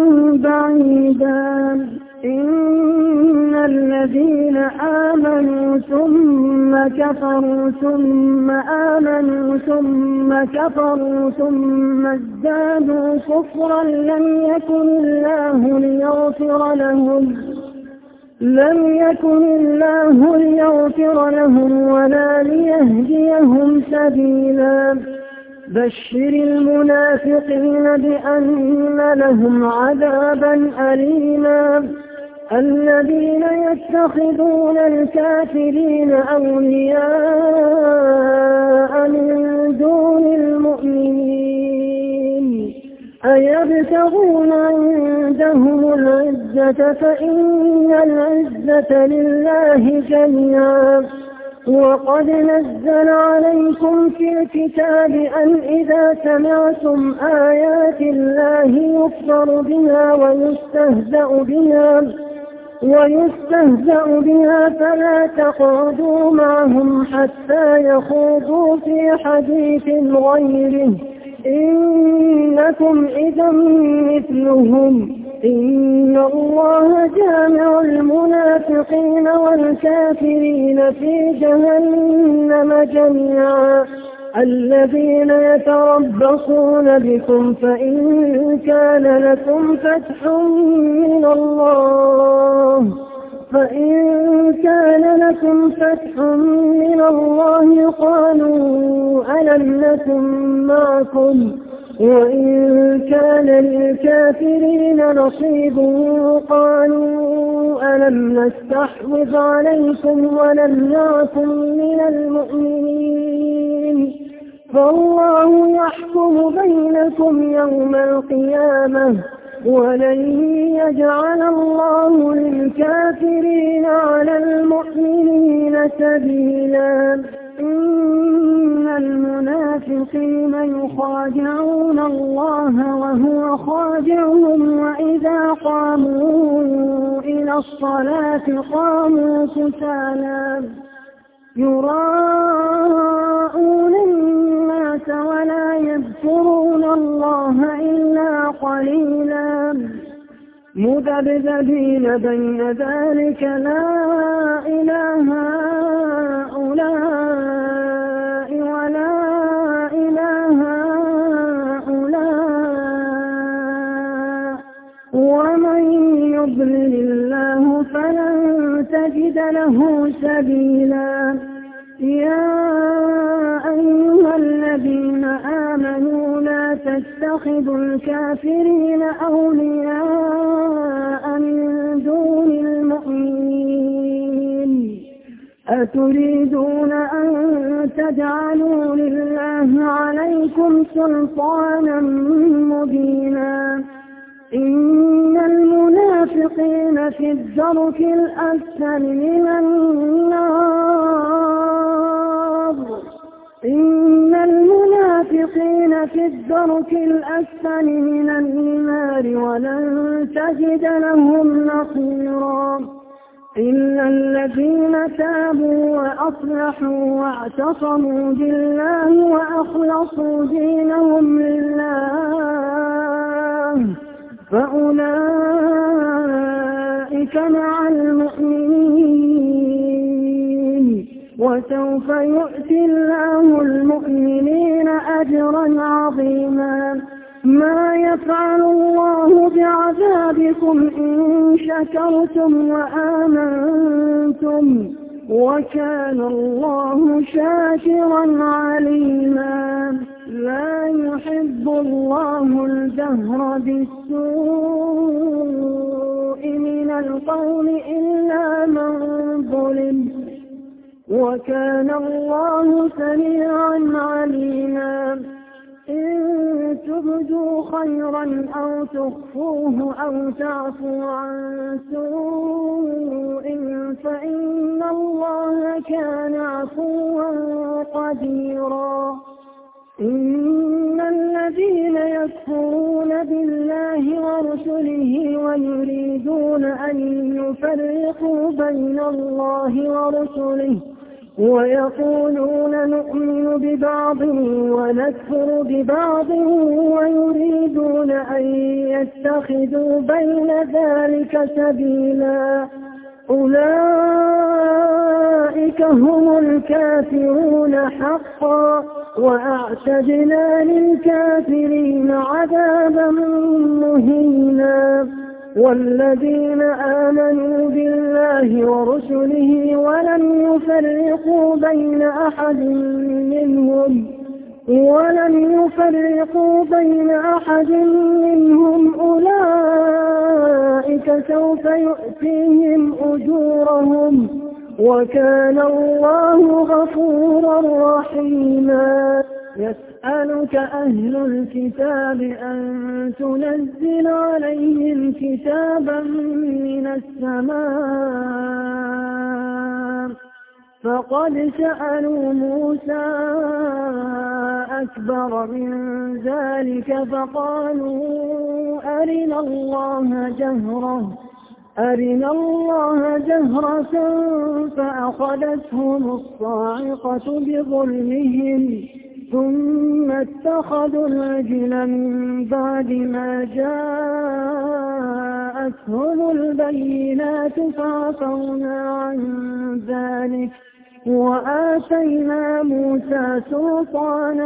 B: بعيدا. إن الذين آمنوا ثم كفروا ثم آمنوا ثم كفروا ثم ازدادوا كفرا لم يكن الله ليغفر لهم لم يكن الله ليغفر لهم ولا ليهديهم سبيلا. بشر المنافقين بأن لهم عذابا أليما. الذين يتخذون الكافرين أولياء من دون المؤمنين أيبتغون عندهم العزة فإن العزة لله جميعا. وقد نزل عليكم في الكتاب أن إذا سمعتم آيات الله يكفر بها ويستهزأ بها ويستهزأ بها فلا تقعدوا معهم حتى يخوضوا في حديث غيره إنكم إذا مثلهم. إن الله جامع المنافقين والكافرين في جهنم جميعا. الذين يتربصون بكم فإن كان لكم فتح من الله فإن كان لكم فتح من الله قالوا ألم نكن معكم وإن كان للكافرين نصيب قالوا ألم نستحوذ عليكم ونمنعكم من المؤمنين فالله يحكم بينكم يوم القيامة ولن يجعل الله للكافرين على المؤمنين سبيلا. إن المنافقين يخادعون الله وهو خادعهم وإذا قاموا إلى الصلاة قاموا كسالى يراءون الناس ولا يذكرون الله إلا قليلا مذبذبين بين ذلك لا إله هؤلاء ولا إله هؤلاء ومن يضلل الله فلن تجد له سبيلا. يا أيها الذين آمنوا لا تتخذوا الكافرين أولياء من دون المؤمنين أتريدون أن تجعلوا لله عليكم سلطانا مبينا. إن المنافقين في الدرك الأسفل من النار إن المنافقين في الدرك الأسفل من النار ولن تجد لهم نصيرا إلا الذين تابوا وأصلحوا واعتصموا بالله وأخلصوا دينهم لله فأولئك مع المؤمنين وسوف يؤتي الله المؤمنين أجرا عظيما. ما يفعل الله بعذابكم إن شكرتم وآمنتم وكان الله شاكرا عليما. لا يحب الله الجهر بالسوء من القول إلا من ظلم وكان الله سميعا عليما. إن تبدوا خيرا أو تخفوه أو تعفوا عن سوء فإن الله كان عفوا قديرا. إن الذين يكفرون بالله ورسله ويريدون أن يفرقوا بين الله ورسله ويقولون نؤمن ببعض ونكفر ببعض ويريدون أن يتخذوا بين ذلك سبيلا أولئك هم الكافرون حقا وأعتدنا للكافرين عذابا مهينا والذين آمنوا بالله ورسله ولم يفرقوا بين أحد منهم ولم يفرقوا بين أحد منهم أولئك سوف يؤتيهم أجورهم وكان الله غفورا رحيما يسألك أهل الكتاب أن تنزل عليهم كتابا من السماء فقد سألوا موسى أكبر من ذلك فقالوا أرنا الله جهرة أرنا الله جهرة فأخذتهم الصاعقة بظلمهم ثم اتخذوا العجل من بعد ما جاءتهم البينات فعفونا عن ذلك وآتينا موسى سلطانا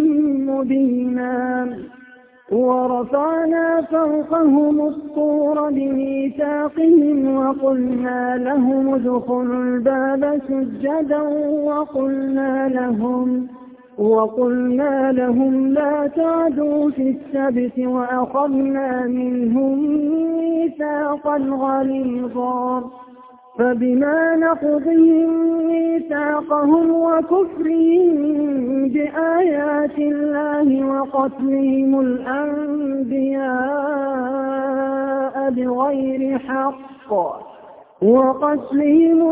B: مبينا ورفعنا فوقهم الطور بميثاقهم وقلنا لهم ادخلوا الباب سجدا وقلنا لهم وقلنا لهم لا تعدوا في السبت وأخذنا منهم ميثاقا غليظا فبما نقضهم ميثاقهم وكفرهم بآيات الله وقتلهم الأنبياء بغير حق وقتلهم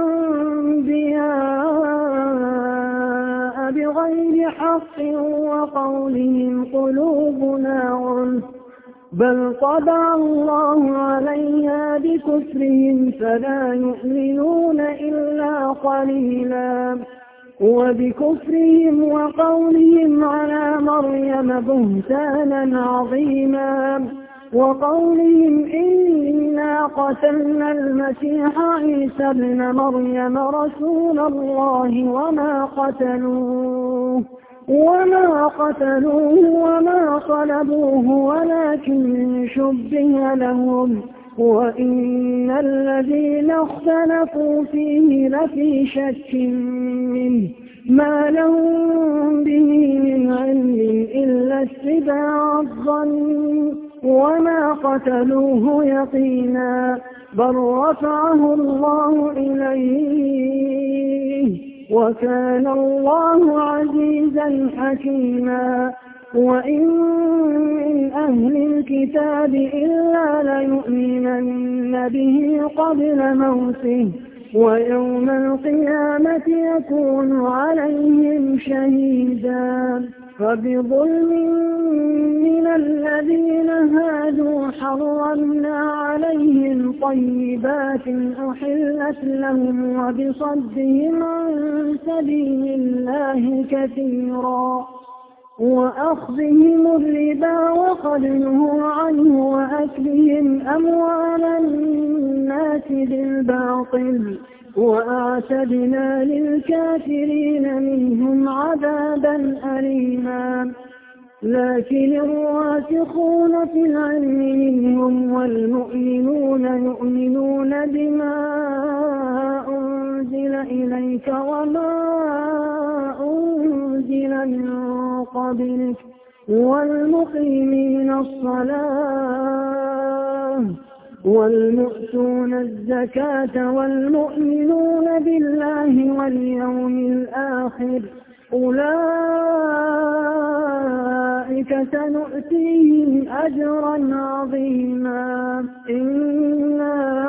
B: الأنبياء بغير حق وقولهم قلوبنا غلف بل طبع الله عليها بكفرهم فلا يؤمنون إلا قليلا وبكفرهم وقولهم على مريم بهتانا عظيما وقولهم إنا قتلنا المسيح عيسى ابن مريم رسول الله وما قتلوه وما قتلوه وما صلبوه ولكن شبه لهم وإن الذين اختلفوا فيه لفي شك منه ما لهم به من علم إلا اتباع الظن وما قتلوه يقينا بل رفعه الله إليه وكان الله عزيزا حكيما وإن من أهل الكتاب إلا ليؤمنن به قبل موته ويوم القيامة يكون عليهم شهيدا فبظلم من الذين هادوا حرمنا عليهم طيبات أحلت لهم وبصدهم عن سبيل الله كثيرا وأخذهم الربا وقد نهوا عنه وأكلهم أموال الناس بالباطل وأعتدنا للكافرين منهم عذابا أليما لكن الراسخون في العلم منهم والمؤمنون يؤمنون بما أنزل إليك وما أنزل من قبلك والمقيمين الصلاة والمؤتون الزكاة والمؤمنون بالله واليوم الآخر أولئك سنؤتيهم أجرا عظيما إنا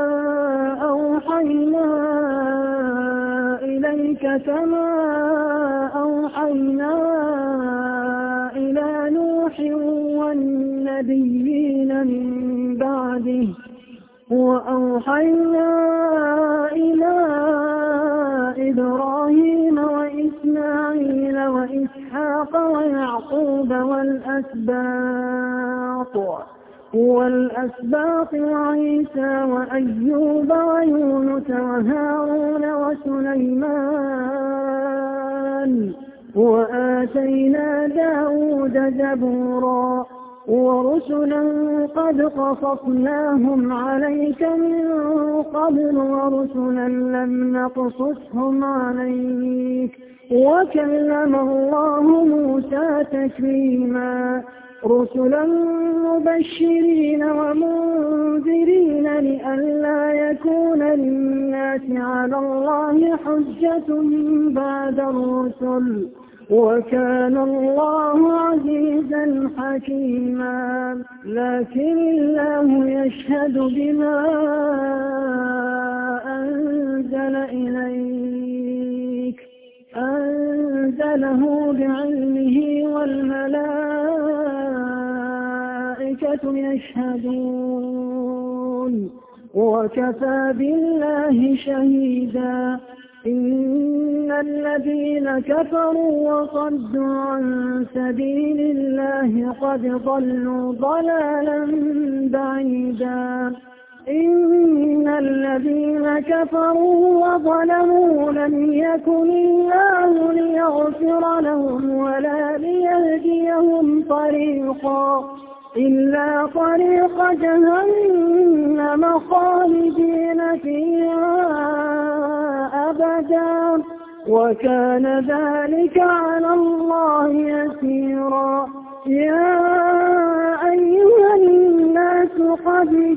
B: أوحينا إليك كما أوحينا إلى نوح والنبيين من بعده وأوحينا إلى إبراهيم ويعقوب والأسباط والأسباط وعيسى وأيوب ويونس وهارون وسليمان وآتينا داود زبورا ورسلا قد قصصناهم عليك من قبل ورسلا لم نقصصهم عليك وكلم الله موسى تكليما رسلا مبشرين ومنذرين لئلا يكون للناس على الله حجة بعد الرسل وكان الله عزيزا حكيما لكن الله يشهد بما أنزل إليك أنزله بعلمه والملائكة يشهدون وكفى بالله شهيدا إن الذين كفروا وصدوا عن سبيل الله قد ضلوا ضلالا بعيدا إن الذين كفروا وظلموا لم يكن الله ليغفر لهم ولا ليهديهم طريقا إلا طريق جهنم خالدين فيها أبدا وكان ذلك على الله يسيرا يا أيها الناس قد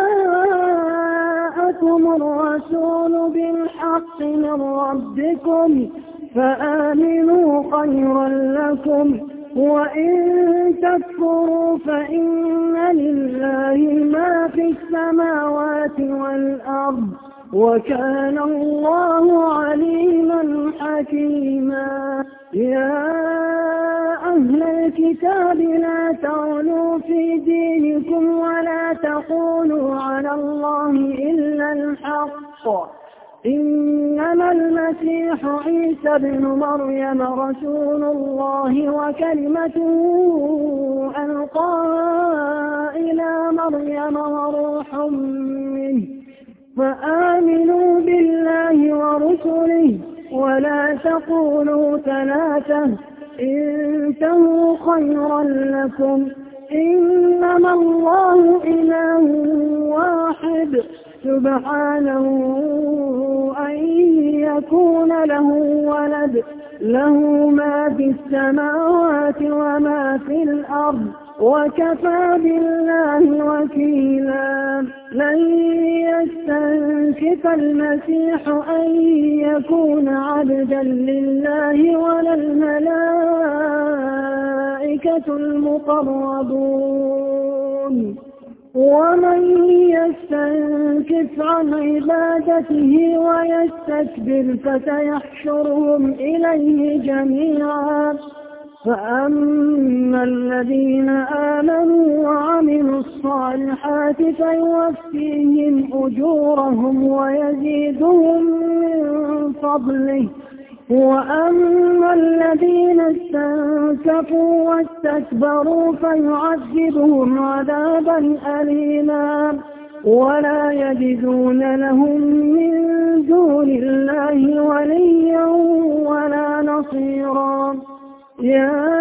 B: جاءكم الرسول بالحق من ربكم فآمنوا خيرا لكم وإن تكفروا فإن لله ما في السماوات والأرض وكان الله عليما حكيما يا أهل الكتاب لا تغلوا في دينكم ولا تقولوا على الله إلا الحق إنما المسيح عيسى بن مريم رسول الله وكلمته ألقاها إلى مريم وروح منه فآمنوا بالله ورسله ولا تقولوا ثلاثة انتهوا خيرا لكم إنما الله إله واحد سبحانه أن يكون له ولد له ما في السماوات وما في الأرض وكفى بالله وكيلا لن يستنكف المسيح أن يكون عبدا لله ولا الملائكة المقربون ومن يستنكف عن عبادته ويستكبر فسيحشرهم إليه جميعا فأما الذين آمنوا وعملوا الصالحات فيوفيهم أجورهم ويزيدهم من فضله وأما الذين استنكفوا واستكبروا فيعذبهم عذابا أليما ولا يجدون لهم من دون الله وليا ولا نصيرا يا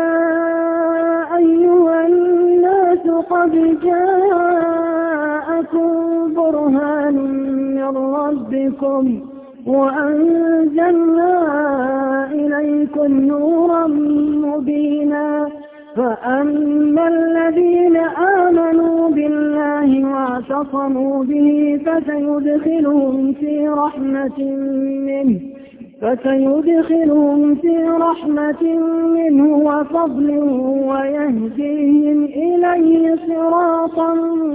B: أيها الناس قد جاءكم برهان من ربكم وأنزلنا إليكم نورا مبينا فأما الذين آمنوا بالله واعتصموا به فسيدخلهم في رحمة منه فسيدخلهم في رحمة منه وفضل ويهديهم إليه صراطا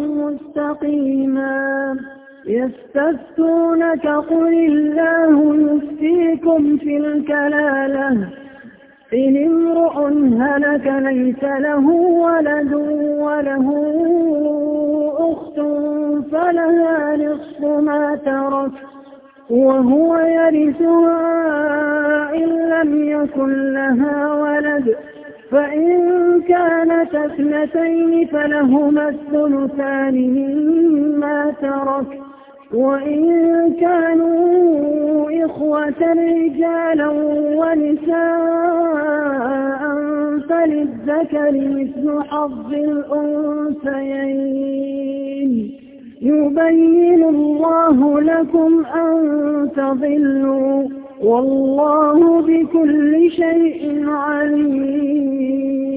B: مستقيما يستفتونك قل الله يفتيكم في الكلالة إن امرؤ هلك ليس له ولد وله أخت فلها نصف ما ترك وهو يرثها إن لم يكن لها ولد فإن كانت اثنتين فلهما الثلثان مما ترك، وإن كانوا إخوة رجالا ونساء فللذكر مثل حظ الأنثيين. يبين الله لكم أن تضلوا، والله بكل شيء عليم.